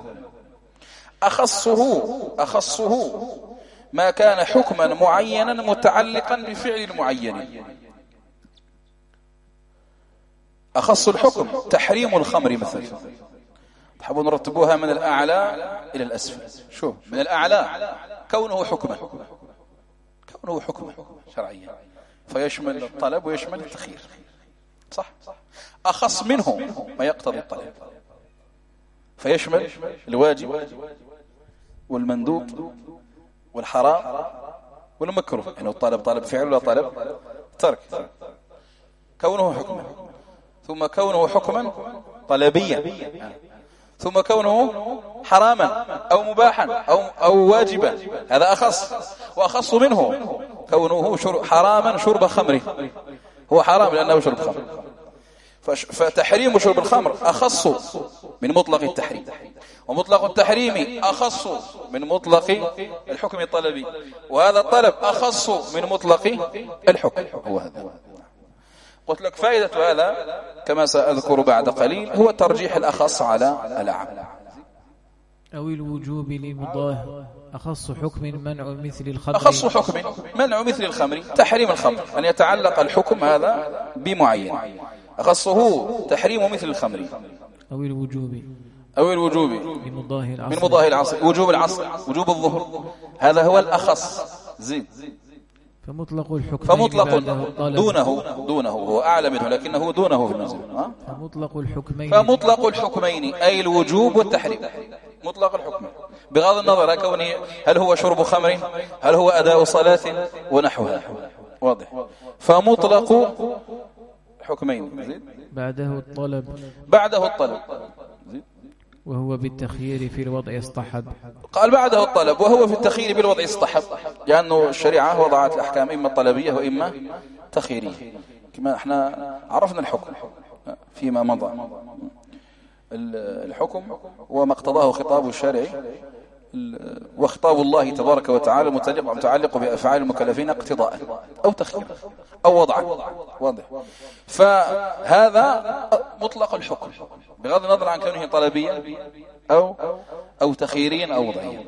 أخصه ما كان حكما معينا متعلقا بفعل معين. أخص الحكم تحريم الخمر مثلا. تحبون نرتبوها من الأعلى إلى الأسفل. شوف من الأعلى كونه حكما شرعيا، فيشمل الطلب ويشمل التخيير. صح. أخص منه ما يقتضي الطلب، فيشمل الواجب والمندوب والحرام والمكروه. يعني الطلب طلب فعل ولا طلب ترك. كونه حكما، ثم كونه حكما طلبيا، ثم كونه حراما أو مباحا أو واجبا، هذا أخص. وأخص منه كونه حراما شرب خمره، هو حرام لأنه شرب خمر، فتحريم شرب الخمر أخص من مطلق التحريم، ومطلق التحريم أخص من مطلق الحكم الطلبي، وهذا الطلب أخص من مطلق الحكم. هو هذا. قلت لك فائدة هذا كما سأذكر بعد قليل هو ترجيح الأخص على الأعم. أو الوجوب لمضاه أخص حكم منع مثل الخمر، أخص حكم منع مثل الخمر تحريم الخمر، أن يتعلق الحكم هذا بمعين، أخصه تحريم مثل الخمر. أو الوجوب من مضاه العصر، وجوب العصر، وجوب الظهر، هذا هو الأخص. زين. فمطلق الحكم دونه هو أعلى منه لكنه دونه في المنزل. فمطلق الحكمين أي الوجوب والتحريم، مطلق الحكم بغض النظر كونه هل هو شرب خمر، هل هو أداء صلاة ونحوها. واضح. فمطلق حكمين. بعده الطلب وهو بالتخيير في الوضع يستحب. قال بعده الطلب وهو في التخيير بالوضع يستحب، لأنه الشريعة وضعت الأحكام إما طلبية وإما تخييرية، كما احنا عرفنا الحكم فيما مضى. الحكم وما اقتضاه خطاب الشرع وخطاب الله تبارك وتعالى متعلق بأفعال المكلفين اقتضاء أو تخيير أو وضعا. واضح. فهذا مطلق الحكم بغض النظر عن كونه طلبيا أو تخييريا أو وضعيا.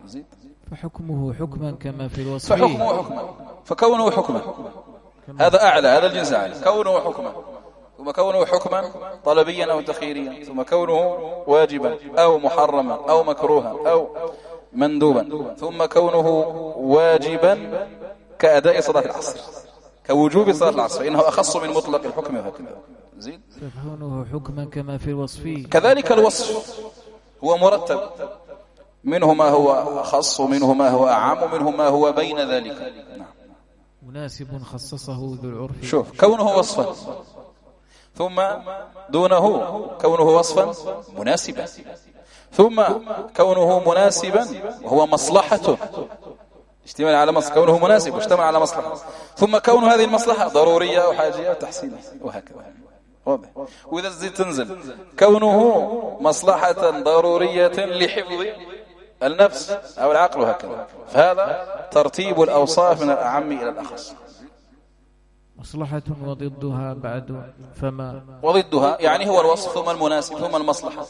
فحكمه حكما كما في الوصف. فكونه حكما هذا أعلى، هذا الجنس أعلى. كونه حكما، ثم كونه حكما طلبيا أو تخييريا، ثم كونه واجبا أو محرما أو مكروها أو مندوبا، ثم كونه واجبا كأداء صلاة العصر، كوجوب صلاة العصر، إنه أخص من مطلق الحكم وهكذا. زين. فكونه حكما كما في الوصف. كذلك الوصف هو مرتب، منه ما هو خص ومنه ما هو أعم ومنه ما هو بين ذلك. مناسب خصصه ذو العرف. شوف، كونه وصفا ثم دونه كونه وصفا مناسبا، ثم كونه مناسبا وهو مصلحة اشتمل على كونه مناسب واشتمل على مصلحة، ثم كون هذه المصلحة ضرورية أو حاجية وتحسينية وهكذا. واضح. وإذا زيد تنزل كونه مصلحة ضرورية لحفظ النفس أو العقل وهكذا. فهذا ترتيب الأوصاف من الأعم إلى الأخص. مصلحة وضدها بعد فما. وضدها يعني هو الوصف ثم المناسب ثم المصلحة.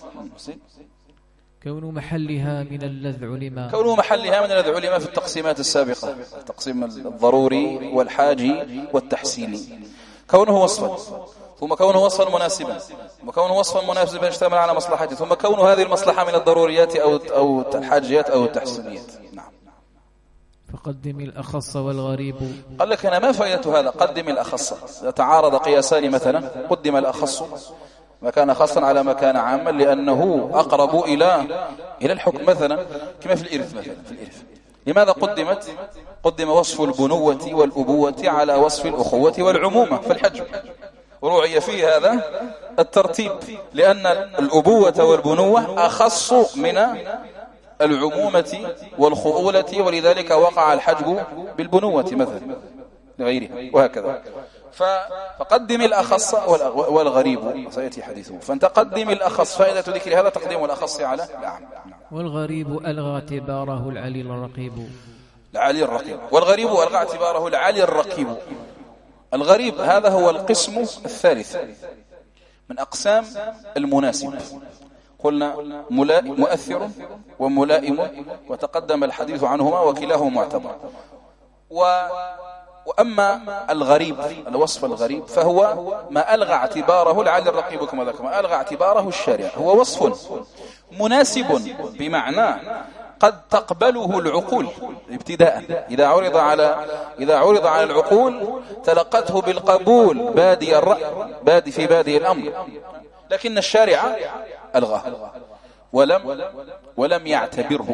كون محلها من اللذ علما. كون محلها من اللذ علما في التقسيمات السابقة، التقسيم الضروري والحاجي والتحسيني. كونه وصفا، ثم كونه وصفا مناسبا، ثم كونه وصفا مناسبا اشتمل على مصلحته، ثم كون هذه المصلحة من الضروريات أو الحاجيات أو التحسينيات. نعم. فقدم الأخص والغريب. قال لك أنا ما فائدة هذا؟ قدم الأخص. إذا تعارض قياسان مثلا قدم الأخص ما كان خاصا على ما كان عاما، لأنه أقرب إلى الحكم. مثلا كما في الإرث، مثلا في الإرث لماذا قدم وصف البنوة والأبوة على وصف الأخوة والعمومة في الحج؟ وروعي فيه هذا الترتيب، لأن الأبوة والبنوة أخص من العمومة والخؤولة، ولذلك وقع الحجب بالبنوة مثلا لغيرها وهكذا. فقدم الأخص والغريب سيأتي حديثه. فأنت قدم الأخص، فائدة ذكر هذا تقديم الأخص على الأعم. والغريب ألغى اعتباره العلي الرقيب. والغريب ألغى اعتباره العلي الرقيب. الغريب هذا هو القسم الثالث من أقسام المناسب. قلنا مؤثر وملائم، وتقدم الحديث عنهما وكلاهما معتبر. وأما الغريب، الوصف الغريب، فهو ما ألغى اعتباره العلي الرقيب كما ذكر، ما ألغى اعتباره الشارع. هو وصف مناسب بمعنى قد تقبله العقول ابتداء، إذا عرض على العقول تلقته بالقبول بادي الرأي، في بادي الأمر، لكن الشارع ألغاه ولم يعتبره،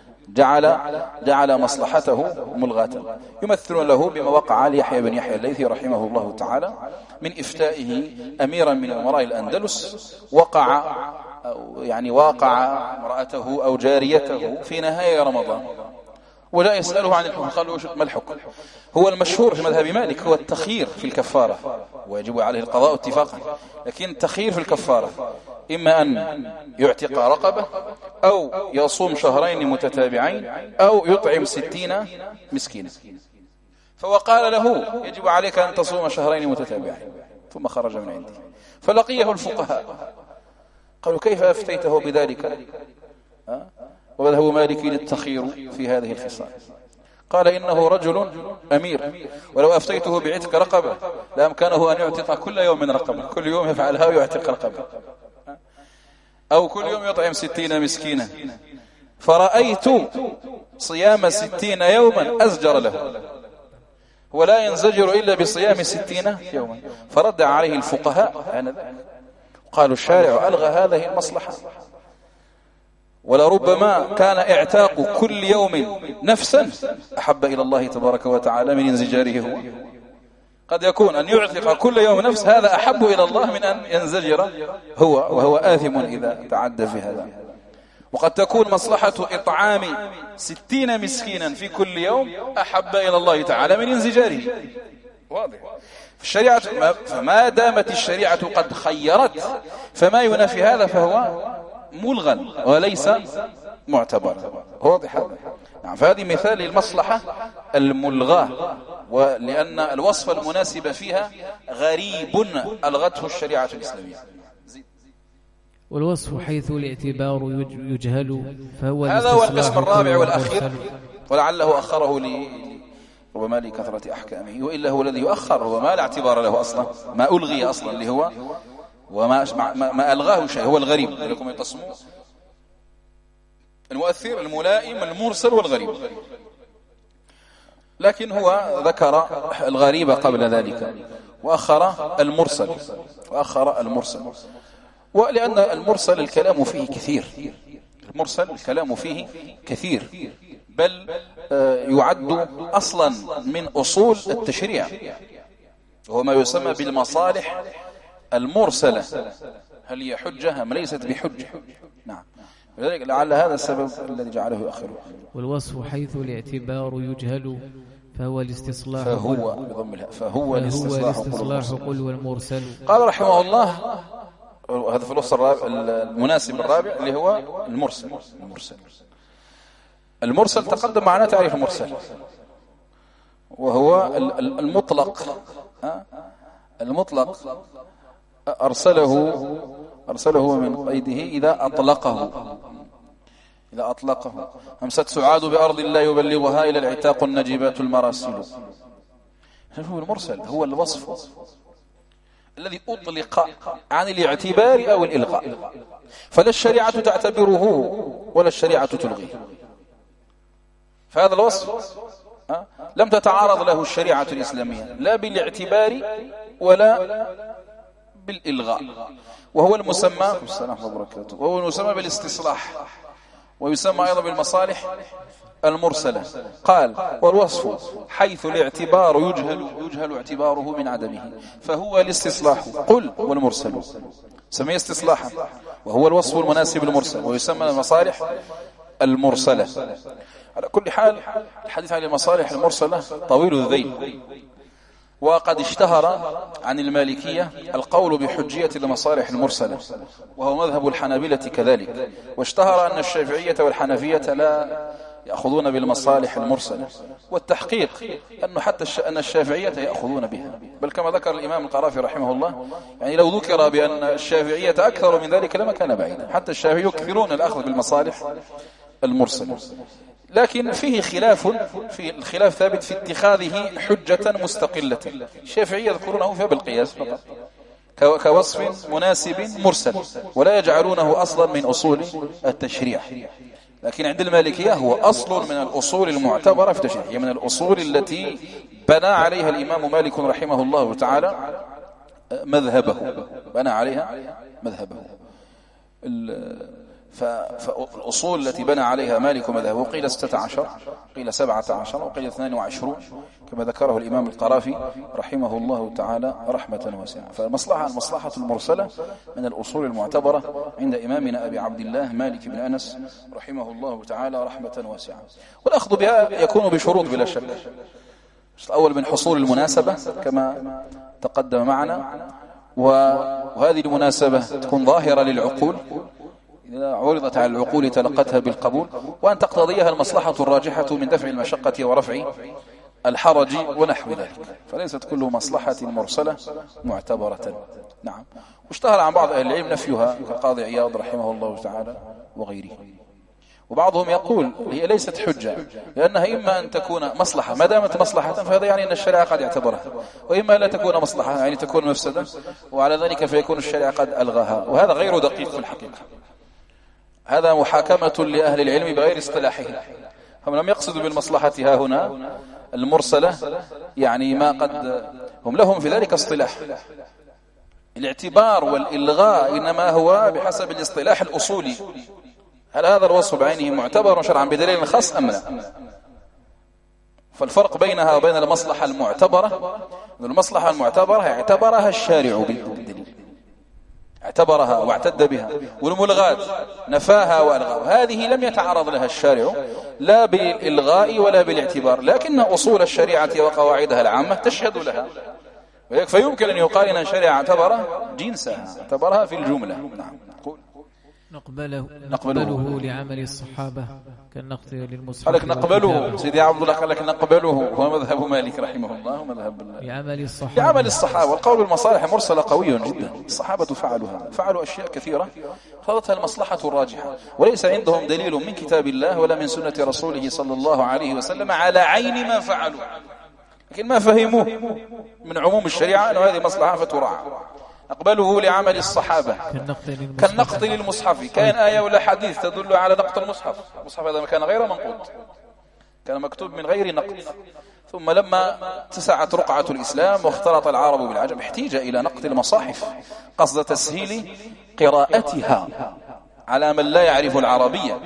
جعل مصلحته ملغاة. يمثل له بما وقع ليحيى بن يحيى الليثي رحمه الله تعالى من إفتائه أميرا من أمراء الأندلس، وقع أو يعني واقع امرأته أو جاريته في نهاية رمضان ولا يسأله عن الحكم، قال له ما الحكم؟ هو المشهور في مذهب مالك هو التخيير في الكفارة، ويجب عليه القضاء اتفاقا، لكن التخيير في الكفارة إما أن يعتق رقبة أو يصوم شهرين متتابعين أو يطعم 60 مسكينا. فوقال له يجب عليك أن تصوم شهرين متتابعين، ثم خرج من عنده فلقيه الفقهاء قالوا كيف أفتيته بذلك؟ ومذهب مالك للتخيير في هذه الخصال. قال إنه رجل أمير، ولو أفتيته بعتق رقبة لأمكنه أن يعتق كل يوم من رقبة، كل يوم يفعلها ويعتق رقبة، أو كل يوم يطعم 60 مسكينا، فرأيت صيام 60 يوما أزجر له، ولا ينزجر إلا بصيام 60 يوما. فرد عليه الفقهاء قالوا الشارع ألغى هذه المصلحة، ولربما كان اعتاق كل يوم نفسا أحب إلى الله تبارك وتعالى من انزجاره هو. قد يكون أن يعتق كل يوم نفس هذا أحب إلى الله من أن ينزجر هو، وهو آثم إذا تعدى في هذا. وقد تكون مصلحة إطعام 60 مسكينا في كل يوم أحب إلى الله تعالى من انزجاره. واضح. في الشريعة فما دامت الشريعة قد خيرت فما ينافي هذا فهو ملغى وليس معتبرا. واضح هذا؟ نعم. فهذه مثال المصلحة الملغاة، ولأن الوصف المناسب فيها غريب ألغته الشريعة الإسلامية. والوصف حيث الاعتبار يجهل فهو هذا هو القسم الرابع والأخير، ولعله أخره ربما لكثرة أحكامه، وإلا هو الذي يؤخر ربما لا اعتبار له أصلا، ما ألغي أصلا اللي هو وما ألغاه شيء، هو الغريب. لكم يقسموا المؤثر الملائم المرسل والغريب، لكن هو ذكر الغريب قبل ذلك وأخر المرسل. ولأن المرسل الكلام فيه كثير، بل يعد أصلا من أصول التشريع، وهو ما يسمى بالمصالح المرسلة. هل هي حجة أم ليست بحجة؟ نعم. لذلك لعل هذا السبب الذي جعله يؤخره. والوصف حيث الاعتبار يجهل فهو الاستصلاح فهو الاستصلاح قل والمرسل. قال رحمه الله هذا في الوصف المناسب الرابع اللي هو المرسل تقدم معنا تعريف المرسل، وهو المطلق أرسله من قيده إذا أطلقه. أمست سعاد بأرض الله يبلغها إلى العتاق النجيبات المراسل. هو المرسل هو الوصف الذي أطلق عن الاعتبار أو الإلغاء، فلا الشريعة تعتبره ولا الشريعة تلغيه. فهذا الوصف لم تتعارض له الشريعة الإسلامية لا بالاعتبار ولا بالإلغاء، وهو المسمى بالاستصلاح، ويسمى أيضا بالمصالح المرسلة. قال والوصف حيث الاعتبار يجهل اعتباره من عدمه فهو الاستصلاح قل والمرسل، سميه استصلاحا، وهو الوصف المناسب المرسل، ويسمى المصالح المرسلة. على كل حال الحديث عن المصالح المرسلة طويل الذيل، وقد اشتهر عن المالكية القول بحجية المصالح المرسلة، وهو مذهب الحنابلة كذلك، واشتهر أن الشافعية والحنفية لا يأخذون بالمصالح المرسلة، والتحقيق أنه حتى أن الشافعية يأخذون بها، بل كما ذكر الإمام القرافي رحمه الله، يعني لو ذكر بأن الشافعية أكثر من ذلك لما كان بعيدا، حتى الشافعي يكثرون الأخذ بالمصالح المرسلة. لكن فيه الخلاف ثابت في اتخاذه حجة مستقلة. الشافعية يذكرونه فيها بالقياس فقط كوصف مناسب مرسل، ولا يجعلونه أصلا من أصول التشريع. لكن عند المالكية هو أصل من الأصول المعتبرة في التشريع، هي من الأصول التي بنى عليها الإمام مالك رحمه الله تعالى مذهبه. فالأصول التي بنى عليها مالك مذهبه قيل 16، قيل 17، وقيل 22 كما ذكره الإمام القرافي رحمه الله تعالى رحمة واسعة. فالمصلحة المرسلة من الأصول المعتبرة عند إمامنا أبي عبد الله مالك بن أنس رحمه الله تعالى رحمة واسعة. والأخذ بها يكون بشروط بلا شك. الأول من حصول المناسبة كما تقدم معنا، وهذه المناسبة تكون ظاهرة للعقول، إذا عرضت على العقول تلقتها بالقبول، وأن تقتضيها المصلحة الراجحة من دفع المشقة ورفع الحرج ونحو ذلك. فليست كل مصلحة مرسلة معتبرة. نعم. واشتهر عن بعض أهل العلم نفيها كالقاضي عياض رحمه الله تعالى وغيره. وبعضهم يقول هي ليست حجة، لأنها إما أن تكون مصلحة، ما دامت مصلحة فهذا يعني أن الشريعة قد اعتبرها، وإما لا تكون مصلحة يعني تكون مفسدة، وعلى ذلك فيكون الشريعة قد ألغاها. وهذا غير دقيق في الحقيقة، هذا محاكمة لأهل العلم بغير اصطلاحهم. هم لم يقصدوا بالمصلحة ها هنا المرسلة يعني ما قد هم لهم في ذلك اصطلاح. الاعتبار والإلغاء إنما هو بحسب الاصطلاح الأصولي، هل هذا الوصف بعينه معتبر شرعا بدليل خاص أم لا؟ فالفرق بينها وبين المصلحة المعتبرة، المصلحة المعتبرة اعتبرها الشارع بالدليل، اعتبرها واعتد بها، والملغاة نفاها وألغاها. هذه لم يتعرض لها الشارع لا بالإلغاء ولا بالاعتبار، لكن أصول الشريعة وقواعدها العامة تشهد لها، فيمكن أن يقال إن الشريعة اعتبرها جنسها، اعتبرها في الجملة. نعم. نقبله لعمل الصحابة كالنقد للمصحف. قال لك نقبله، سيدي عبد الله قال لك نقبله، هو مذهب مالك رحمه الله ومذهب لعمل الصحابة. والقول بالمصالح مرسلة قوي جدا. الصحابة فعلوا أشياء كثيرة خلطها المصلحة الراجحة، وليس عندهم دليل من كتاب الله ولا من سنة رسوله صلى الله عليه وسلم على عين ما فعلوا، لكن ما فهموه من عموم الشريعة أن هذه مصلحة فتراعى. أقبله لعمل الصحابة كالنقط للمصحف. كان آية ولا حديث تدل على نقط المصحف. المصحف هذا كان غير منقوط، كان مكتوب من غير نقط. ثم لما اتسعت رقعة الإسلام واختلط العرب بالعجم احتيج إلى نقط المصاحف قصد تسهيل قراءتها على من لا يعرف العربية،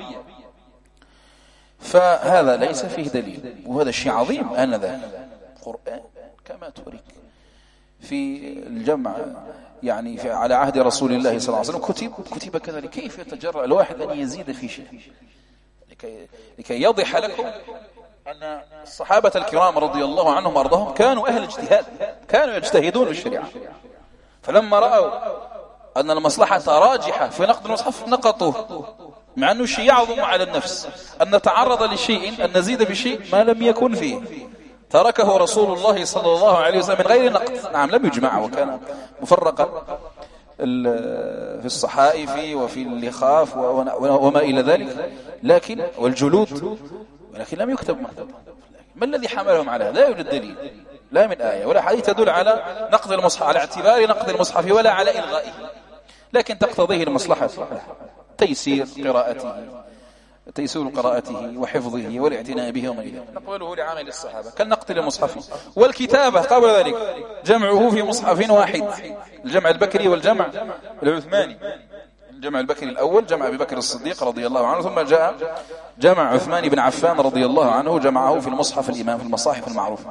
فهذا ليس فيه دليل، وهذا شيء عظيم آنذاك. القرآن كما توريك في الجمع يعني على عهد رسول الله صلى الله عليه وسلم كتب كذلك. كيف يتجرأ الواحد أن يزيد في شيء؟ لكي يضح لكم أن الصحابة الكرام رضي الله عنهم وأرضاهم كانوا أهل اجتهاد، كانوا يجتهدون في الشريعة، فلما رأوا أن المصلحة راجحة في نقد المصحف نقطوه، مع أنه شيء يعظم على النفس أن نتعرض لشيء، أن نزيد بشيء ما لم يكن فيه. تركه رسول الله صلى الله عليه وسلم من غير نقد. نعم، لم يجمع، وكان مفرقا في الصحائف وفي اللخاف وما إلى ذلك، لكن والجلود، ولكن لم يكتب مكتوب. ما الذي حملهم على هذا؟ لا يوجد دليل، لا من آية ولا حديث تدل على نقد المصحف، على اعتبار نقد المصحف ولا على إلغائه، لكن تقتضيه المصلحة تيسير قراءته وحفظه والاعتناء به وما إليه. نقبله لعمل الصحابة كالنقد للمصحف. والكتابة قبل ذلك جمعه في مصحف واحد، الجمع البكري والجمع العثماني. الجمع البكري الأول جمع أبي بكر الصديق رضي الله عنه، ثم جاء جمع عثمان بن عفان رضي الله عنه، جمعه في المصحف الإمام في المصاحف المعروفة.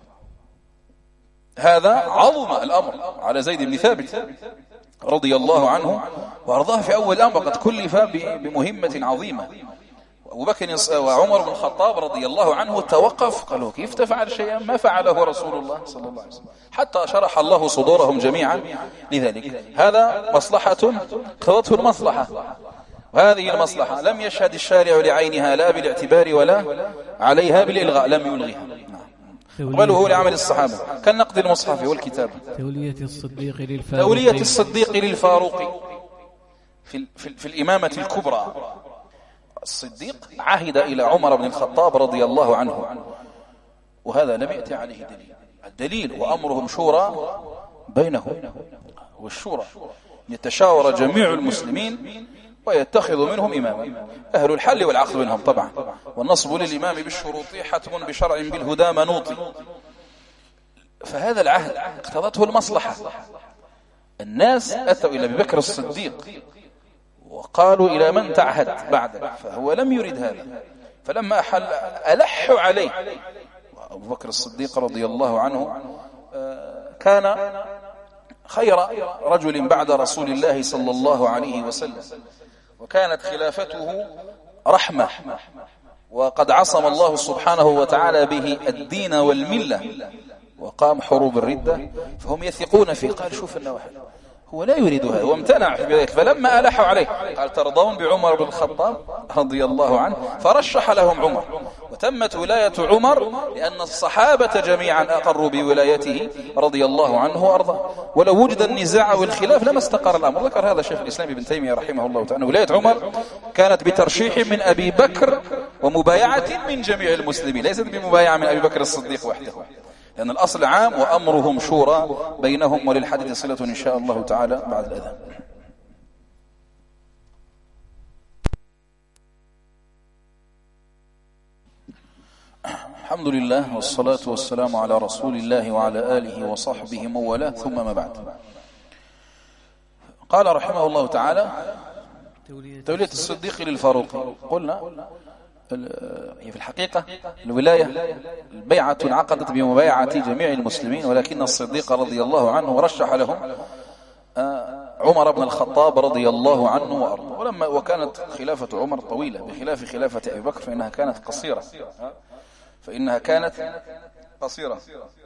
هذا عظم الأمر على زيد بن ثابت رضي الله عنه وأرضاه في أول الأمر، وقد كلف بمهمة عظيمة. أبو بكر وعمر بن الخطاب رضي الله عنه توقف، قالوا كيف تفعل شيئا ما فعله رسول الله صلى الله عليه وسلم، حتى شرح الله صدورهم جميعا لذلك. هذا مصلحة اقتضته المصلحة، وهذه المصلحة لم يشهد الشارع لعينها لا بالاعتبار ولا عليها بالإلغاء، لم يلغيها. قبله لعمل الصحابة كالنقد المصحف والكتاب. تولية الصديق للفاروق في الإمامة الكبرى. الصديق عهد إلى عمر بن الخطاب رضي الله عنه، وهذا لم يأتي عليه الدليل وأمرهم شورى بينهم، والشورى يتشاور جميع المسلمين ويتخذ منهم إماما، أهل الحل والعقد منهم طبعا. والنصب للإمام بالشروط حتم بشرع بالهدى منوط. فهذا العهد اقتضته المصلحة. الناس أتوا إلى أبي بكر الصديق وقالوا إلى من تعهد بعدك، فهو لم يرد هذا. فلما أحل ألحوا عليه. أبو بكر الصديق رضي الله عنه كان خير رجل بعد رسول الله صلى الله عليه وسلم، وكانت خلافته رحمة، وقد عصم الله سبحانه وتعالى به الدين والملة، وقام حروب الردة، فهم يثقون فيه. قال شوف النواحي، هو لا يريد هذا وامتنع في ذلك. فلما ألحوا عليه قال ترضون بعمر بن الخطاب رضي الله عنه، فرشح لهم عمر، وتمت ولاية عمر لأن الصحابة جميعا أقروا بولايته رضي الله عنه وأرضاه. ولو وجد النزاع والخلاف لما استقر الأمر. ذكر هذا شيخ الإسلام ابن تيمية رحمه الله تعالى. ولاية عمر كانت بترشيح من أبي بكر ومبايعة من جميع المسلمين، ليست بمبايعة من أبي بكر الصديق وحده، لأن الأصل عام وأمرهم شورى بينهم. وللحديث صلة إن شاء الله تعالى بعد الأذان. الحمد لله والصلاة والسلام على رسول الله وعلى آله وصحبه مولاه، ثم ما بعد. قال رحمه الله تعالى تولية الصديق للفاروق. قلنا هي في الحقيقة الولاية البيعة انعقدت بمبايعة جميع المسلمين، ولكن الصديق رضي الله عنه رشح لهم عمر بن الخطاب رضي الله عنه وأرضاه. وكانت خلافة عمر طويلة بخلاف خلافة أبي بكر، فإنها كانت قصيرة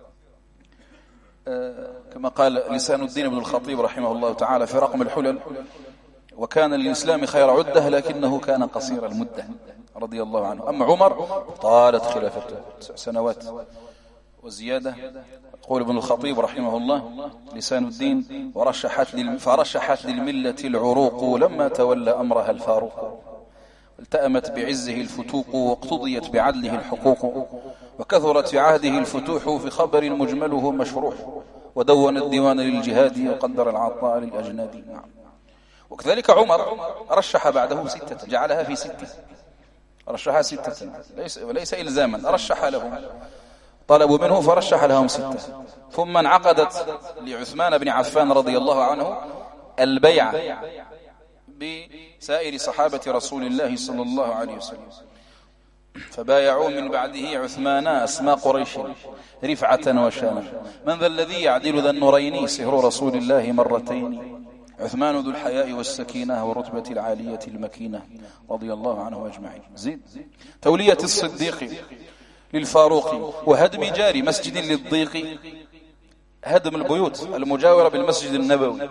كما قال لسان الدين ابن الخطيب رحمه الله تعالى في رقم الحلل: وكان للإسلام خير عدة لكنه كان قصير المدة رضي الله عنه. أما عمر طالت خلافته 9 سنوات وزيادة. يقول ابن الخطيب رحمه الله لسان الدين: فرشحت للملة العروق لما تولى أمرها الفاروق، التأمت بعزه الفتوق واقتضيت بعدله الحقوق، وكثرت في عهده الفتوح في خبر مجمله مشروح، ودون الديوان للجهاد وقدر العطاء للأجناد. وكذلك عمر رشح بعده 6، جعلها في 6، رشحها 6 وليس إلزاما، رشح لهم، طلبوا منه فرشح لهم 6. ثم انعقدت لعثمان بن عفان رضي الله عنه البيعة بسائر صحابة رسول الله صلى الله عليه وسلم، فبايعوا من بعده عثمان أسماء قريش رفعة وشانا، من ذا الذي يعدل ذا النورين سهر رسول الله مرتين، عثمان ذو الحياء والسكينة والرتبة العالية المكينة رضي الله عنه أجمعين. زيد تولية الصديق للفاروق وهدم جار مسجد للضيق، هدم البيوت المجاورة بالمسجد النبوي،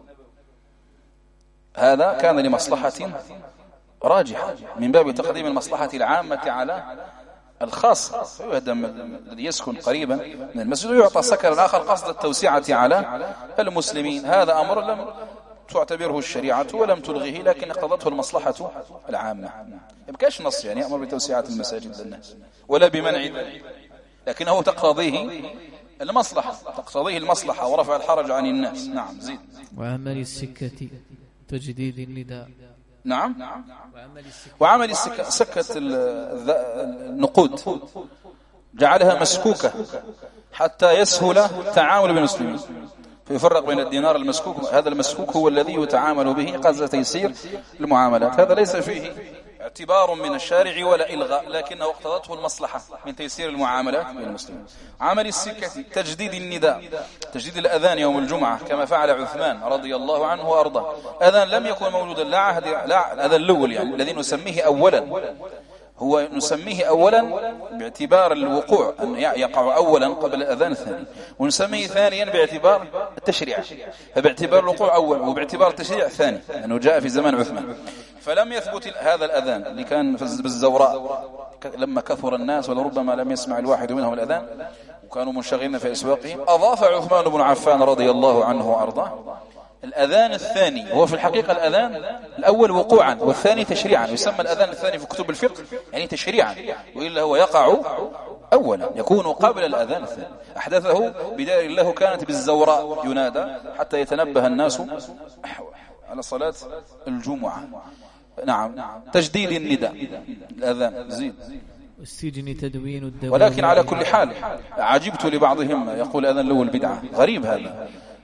هذا كان لمصلحة راجحة من باب تقديم المصلحة العامة على الخاص، فيهدم الذي يسكن قريبا من المسجد ويعطى سكنا آخر قصد التوسعة على المسلمين. هذا أمر لم تعتبره الشريعة ولم تلغيه، لكن اقتضته المصلحة العامة. يبقاش نص يعني أمر بتوسعة المساجد للناس ولا بمنع ذلك، لكنه تقتضيه المصلحة ورفع الحرج عن الناس. نعم زيد. وعمل السكة تجديد النداء. نعم. وعمل السكة، سكة النقود جعلها مسكوكة حتى يسهل التعامل بالمسلمين، فيفرق بين الدينار المسكوك، هذا المسكوك هو الذي يتعامل به قصد تيسير المعاملات، هذا ليس فيه اعتبار من الشارع ولا إلغاء، لكنه اقتضته المصلحة من تيسير المعاملات بين المسلمين. عمل السكة تجديد النداء، تجديد الأذان يوم الجمعة كما فعل عثمان رضي الله عنه وأرضاه. أذان لم يكن موجودا لا عهد لا الأذان الأول يعني الذي نسميه أولا، هو نسميه أولا باعتبار الوقوع أن يقع أولا قبل الأذان الثاني، ونسميه ثانيا باعتبار التشريع، فباعتبار الوقوع أول وباعتبار التشريع ثاني لأنه جاء في زمان عثمان. فلم يثبت هذا الأذان اللي كان بالزوراء لما كثر الناس ولربما لم يسمع الواحد منهم الأذان وكانوا منشغلين في أسواقهم، أضاف عثمان بن عفان رضي الله عنه وأرضاه الأذان الثاني، هو في الحقيقة الأذان الأول وقوعا والثاني تشريعا، يسمى الأذان الثاني في كتب الفقه يعني تشريعا، وإلا هو يقع أولا يكون قبل الأذان الثاني. أحدثه بدار له كانت بالزوراء ينادى حتى يتنبه الناس على صلاة الجمعة. نعم. تجديد النداء الأذان. زيد. والسجن تدوين الدوام. ولكن على كل حال عجبت لبعضهم يقول أذان الأول بدعة، غريب هذا،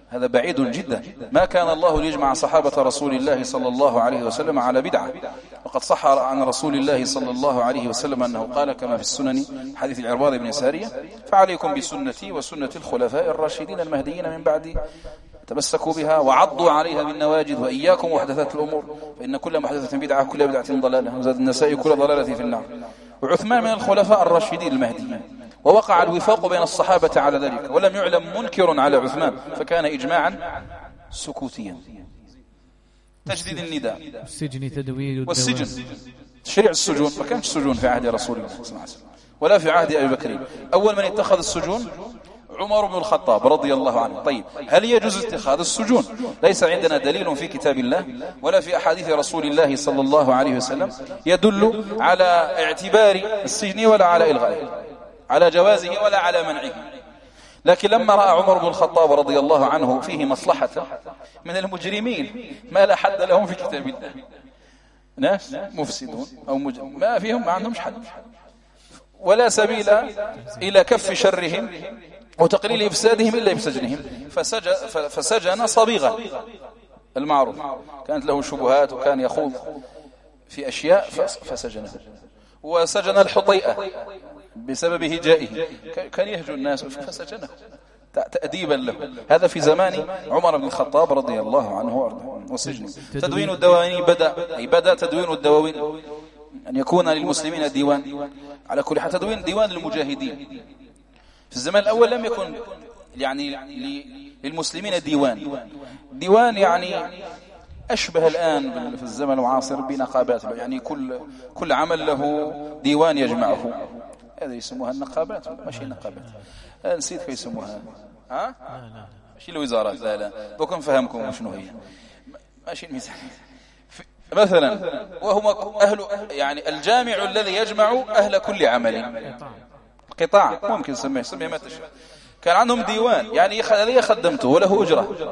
هذا بعيد جدا. ما كان الله ليجمع صحابة رسول الله صلى الله عليه وسلم على بدعة. وقد صح عن رسول الله صلى الله عليه وسلم أنه قال كما في السنن حديث العرباض بن سارية: فعليكم بسنتي وسنة الخلفاء الراشدين المهديين من بعدي تمسكوا بها وعضوا عليها بالنواجذ وإياكم محدثات الأمور فإن كل محدثة بدعة كل بدعة ضلالة وزاد النساء كل ضلالة في النار. وعثمان من الخلفاء الراشدين المهديين، ووقع الوفاق بين الصحابة على ذلك ولم يعلم منكر على عثمان، فكان إجماعا سكوتيا. تجديد النداء السجن تدوير والسجن، تشريع السجون. ما كانش سجون في عهد رسول الله صلى الله عليه وسلم ولا في عهد أبي بكر. أول من اتخذ السجون عمر بن الخطاب رضي الله عنه. طيب، هل يجوز اتخاذ السجون؟ ليس عندنا دليل في كتاب الله ولا في أحاديث رسول الله صلى الله عليه وسلم يدل على اعتبار السجن ولا على إلغائه، على جوازه ولا على منعه. لكن لما رأى عمر بن الخطاب رضي الله عنه فيه مصلحة من المجرمين ما لا حد لهم في كتاب الله، ناس مفسدون أو ما فيهم، ما عندهمش حد ولا سبيل إلى كف شرهم وتقليل إفسادهم إلا بسجنهم، فسجن صبيغة المعروف، كانت له شبهات وكان يخوض في أشياء فسجنه. وسجن الحطيئة بسبب هجائه، كان يهجو الناس فسجنه تأديبا له. هذا في زمان عمر بن الخطاب رضي الله عنه وارضاه. والسجن تدوين الدواوين بدأ تدوين الدواوين أن يكون للمسلمين ديوان. على كل حال تدوين ديوان المجاهدين في الزمان الأول لم يكن يعني للمسلمين ديوان يعني أشبه الآن في الزمن المعاصر بنقابات، يعني كل عمل له ديوان يجمعه. هذا يسموها النقابات، ماشي نقابات، نسيت كيف يسموها. ماشي الوزارات، لا بكون فهمكم شنو هي، ماشي المثال. مثلا وهم أهل، يعني الجامع الذي يجمع أهل كل عمل، قطاع ممكن نسميه ما تشاء. كان عندهم ديوان، يعني الذي خدمته وله أجرة.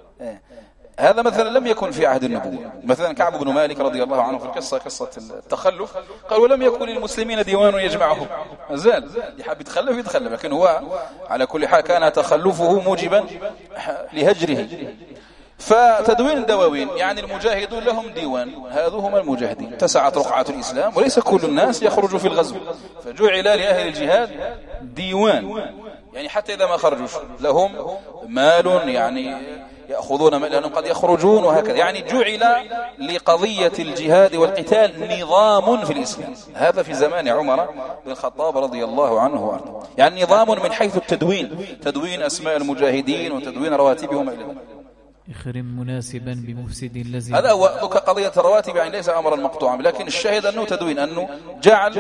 هذا مثلا لم يكن في عهد النبوة. مثلا كعب بن مالك رضي الله عنه في القصة، قصة التخلف، قال ولم يكن للمسلمين ديوان يجمعهم. زال يحب يتخلف، لكن هو على كل حال كان تخلفه موجبا لهجره. فتدوين الدواوين يعني المجاهدون لهم ديوان، هذو هم المجاهدين. اتسعت رقعة الإسلام وليس كل الناس يخرج في الغزو، فجعل لأهل الجهاد ديوان، يعني حتى إذا ما خرجوش لهم مال، يعني يأخذون لأنهم قد يخرجون وهكذا. يعني جعل لقضية الجهاد والقتال نظام في الإسلام. هذا في زمان عمر بن الخطاب رضي الله عنه وارضاه. يعني نظام من حيث التدوين، تدوين أسماء المجاهدين وتدوين رواتبهم إلى إخرم مناسبا بمفسد الذي. هذا هو قضية الرواتب، يعني ليس أمرا مقطوعا، لكن الشاهد أنه تدوين، أنه جعل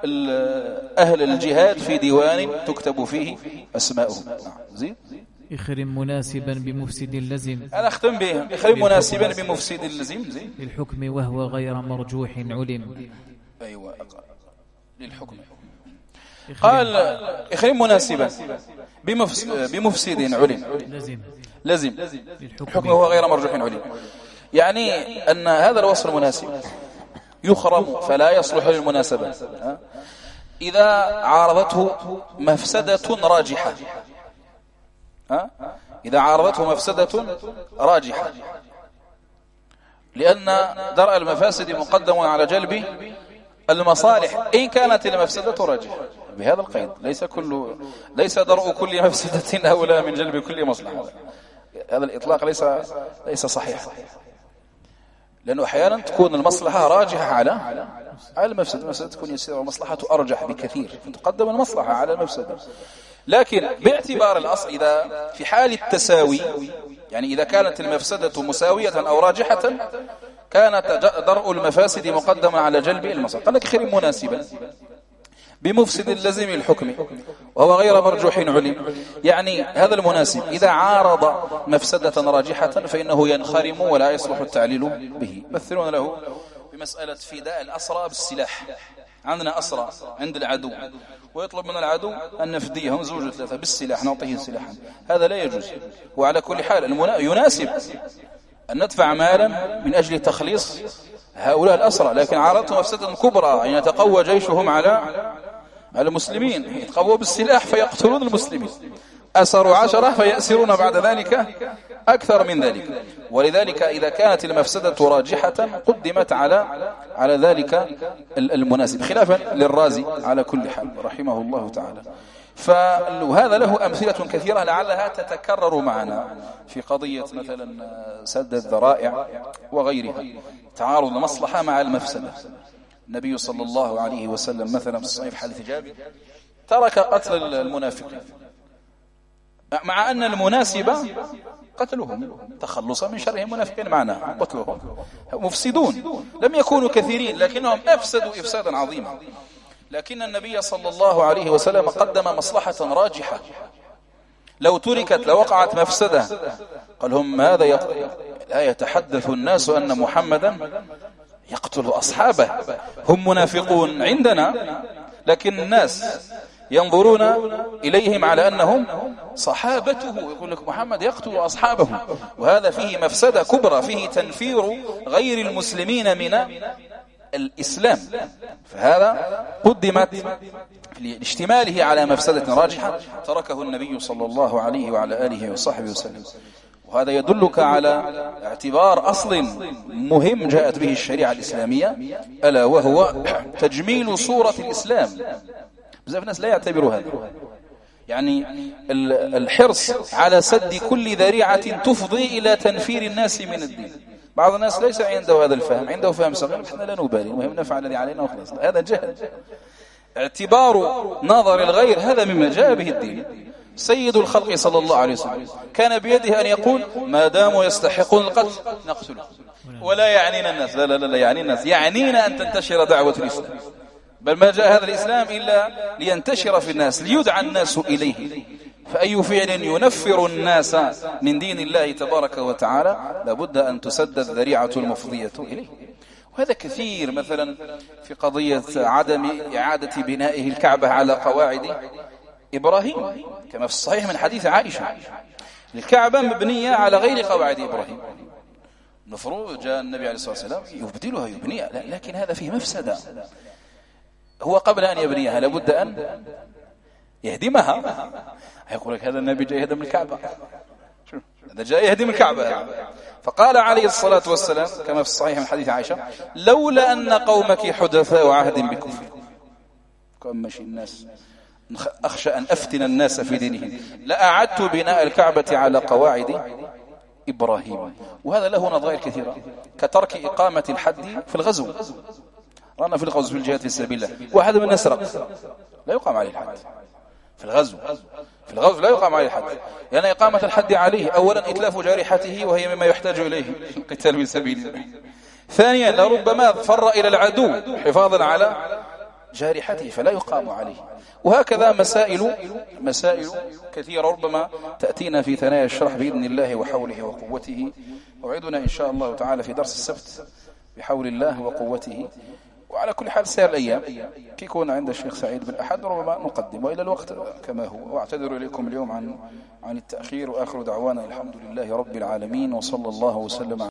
أهل الجهاد في ديوان تكتب فيه أسماءهم. زين. إخرم مناسبا بمفسد اللزم. أنا أختم به. إخرم مناسبا بمفسد اللزم للحكم وهو غير مرجوح علم. أيوة للحكم. قال إخرم مناسبا بمفسد علم لزم الحكم وهو غير مرجوح علم. يعني أن هذا الوصف المناسب يخرم فلا يصلح للمناسبة إذا عارضته مفسدة راجحة. إذا عارضته مفسدة راجحة، لأن درء المفاسد مقدم على جلب المصالح إن كانت المفسدة راجحة. بهذا القيد ليس درء كل مفسدة أولى من جلب كل مصلحة. هذا الإطلاق ليس صحيح، لأنه أحيانا تكون المصلحة راجحة على المفسدة. المفسدة تكون يسيرة والمصلحة أرجح بكثير، فتقدم المصلحة على المفسدة. لكن باعتبار الأصل إذا في حال التساوي، يعني إذا كانت المفسدة مساوية أو راجحة كانت درء المفاسد مقدما على جلب المصالح. قال لك خير مناسبا بمفسد اللزم الحكم وهو غير مرجوح علم. يعني هذا المناسب إذا عارض مفسدة راجحة فإنه ينخرم ولا يصلح التعليل به. مثلون له بمسألة فداء الأسرى بالسلاح. عندنا أسرى عند العدو ويطلب من العدو أن نفديهم 2 3 بالسلاح، نعطيه سلاحا. هذا لا يجوز. وعلى كل حال يناسب أن ندفع مالا من أجل تخليص هؤلاء الأسرى، لكن عارضتهم مفسدة كبرى أن يتقوى جيشهم على المسلمين، يتقووا بالسلاح فيقتلون المسلمين. أسروا 10 فيأسرون بعد ذلك أكثر من ذلك. ولذلك إذا كانت المفسدة راجحة قدمت على ذلك المناسب، خلافا للرازي على كل حال رحمه الله تعالى. فهذا له أمثلة كثيرة لعلها تتكرر معنا في قضية مثلا سد الذرائع وغيرها، تعارض المصلحة مع المفسدة. النبي صلى الله عليه وسلم مثلا في الصحيح حديث جابر ترك قتل المنافقين، مع أن المناسبة قتلهم تخلصا من شرهم المنافقين، معنا قتلهم مفسدون لم يكونوا كثيرين لكنهم أفسدوا إفسادا عظيما. لكن النبي صلى الله عليه وسلم قدم مصلحة راجحة، لو تركت لوقعت مفسدة. قال هم ماذا لا يتحدث الناس أن محمدا يقتل أصحابه، هم منافقون عندنا لكن الناس ينظرون إليهم على أنهم صحابته، يقول لك محمد يقتل أصحابه، وهذا فيه مفسدة كبرى، فيه تنفير غير المسلمين من الإسلام. فهذا قدمت لاشتماله على مفسدة راجحة تركه النبي صلى الله عليه وعلى آله وصحبه وسلم. وهذا يدلك على اعتبار أصل مهم جاءت به الشريعة الإسلامية، ألا وهو تجميل صورة الإسلام. بزاف الناس لا يعتبروا هذا، يعني الحرص على سد كل ذريعة تفضي إلى تنفير الناس من الدين. بعض الناس ليس عنده هذا الفهم، عنده فهم صغير، احنا لا نبالي، المهم نفعل الذي علينا وخلاص. هذا جهل. اعتبار نظر الغير هذا مما جاء به الدين. سيد الخلق صلى الله عليه وسلم كان بيده أن يقول ما داموا يستحقون القتل نقتله، ولا يعنينا الناس، لا يعني الناس، يعنينا أن تنتشر دعوة الإسلام. بل ما جاء هذا الإسلام إلا لينتشر في الناس، ليدعى الناس إليه. فأي فعل ينفر الناس من دين الله تبارك وتعالى لابد أن تسد الذريعة المفضية إليه. وهذا كثير، مثلا في قضية عدم إعادة بنائه الكعبة على قواعد إبراهيم كما في الصحيح من حديث عائشة. الكعبة مبنية على غير قواعد إبراهيم، نفرض جاء النبي عليه الصلاة والسلام يبدلها يبنيها، لكن هذا فيه مفسدة. هو قبل أن يبنيها لابد أن يهدمها. يقول لك هذا النبي جاء يهدم الكعبة، هذا جاء يهدم الكعبة. فقال عليه الصلاة والسلام كما في الصحيح من حديث عائشة لولا أن قومك حدثاء عهد بكفر، كمشي الناس أخشى أن أفتن الناس في دينهم لأعدت بناء الكعبة على قواعد إبراهيم. وهذا له نظائر كثيرة، كترك إقامة الحد في الغزو. رانا في الغزو في الجهاد في سبيل الله، واحد من يسرق لا يقام عليه الحد في الغزو. في الغزو لا يقام عليه الحد، لأن إقامة الحد عليه أولا إتلاف جارحته وهي مما يحتاج إليه القتال في سبيل الله. ثانيا لربما فر إلى العدو حفاظا على جارحته فلا يقام عليه. وهكذا مسائل كثيرة ربما تأتينا في ثنايا الشرح بإذن الله وحوله وقوته. موعدنا إن شاء الله تعالى في درس السبت بحول الله وقوته. وعلى كل حال سير الأيام كي يكون عند الشيخ سعيد بالأحد ربما نقدم، وإلى الوقت كما هو. واعتذر إليكم اليوم عن التأخير، وآخر دعوانا الحمد لله رب العالمين، وصلى الله وسلم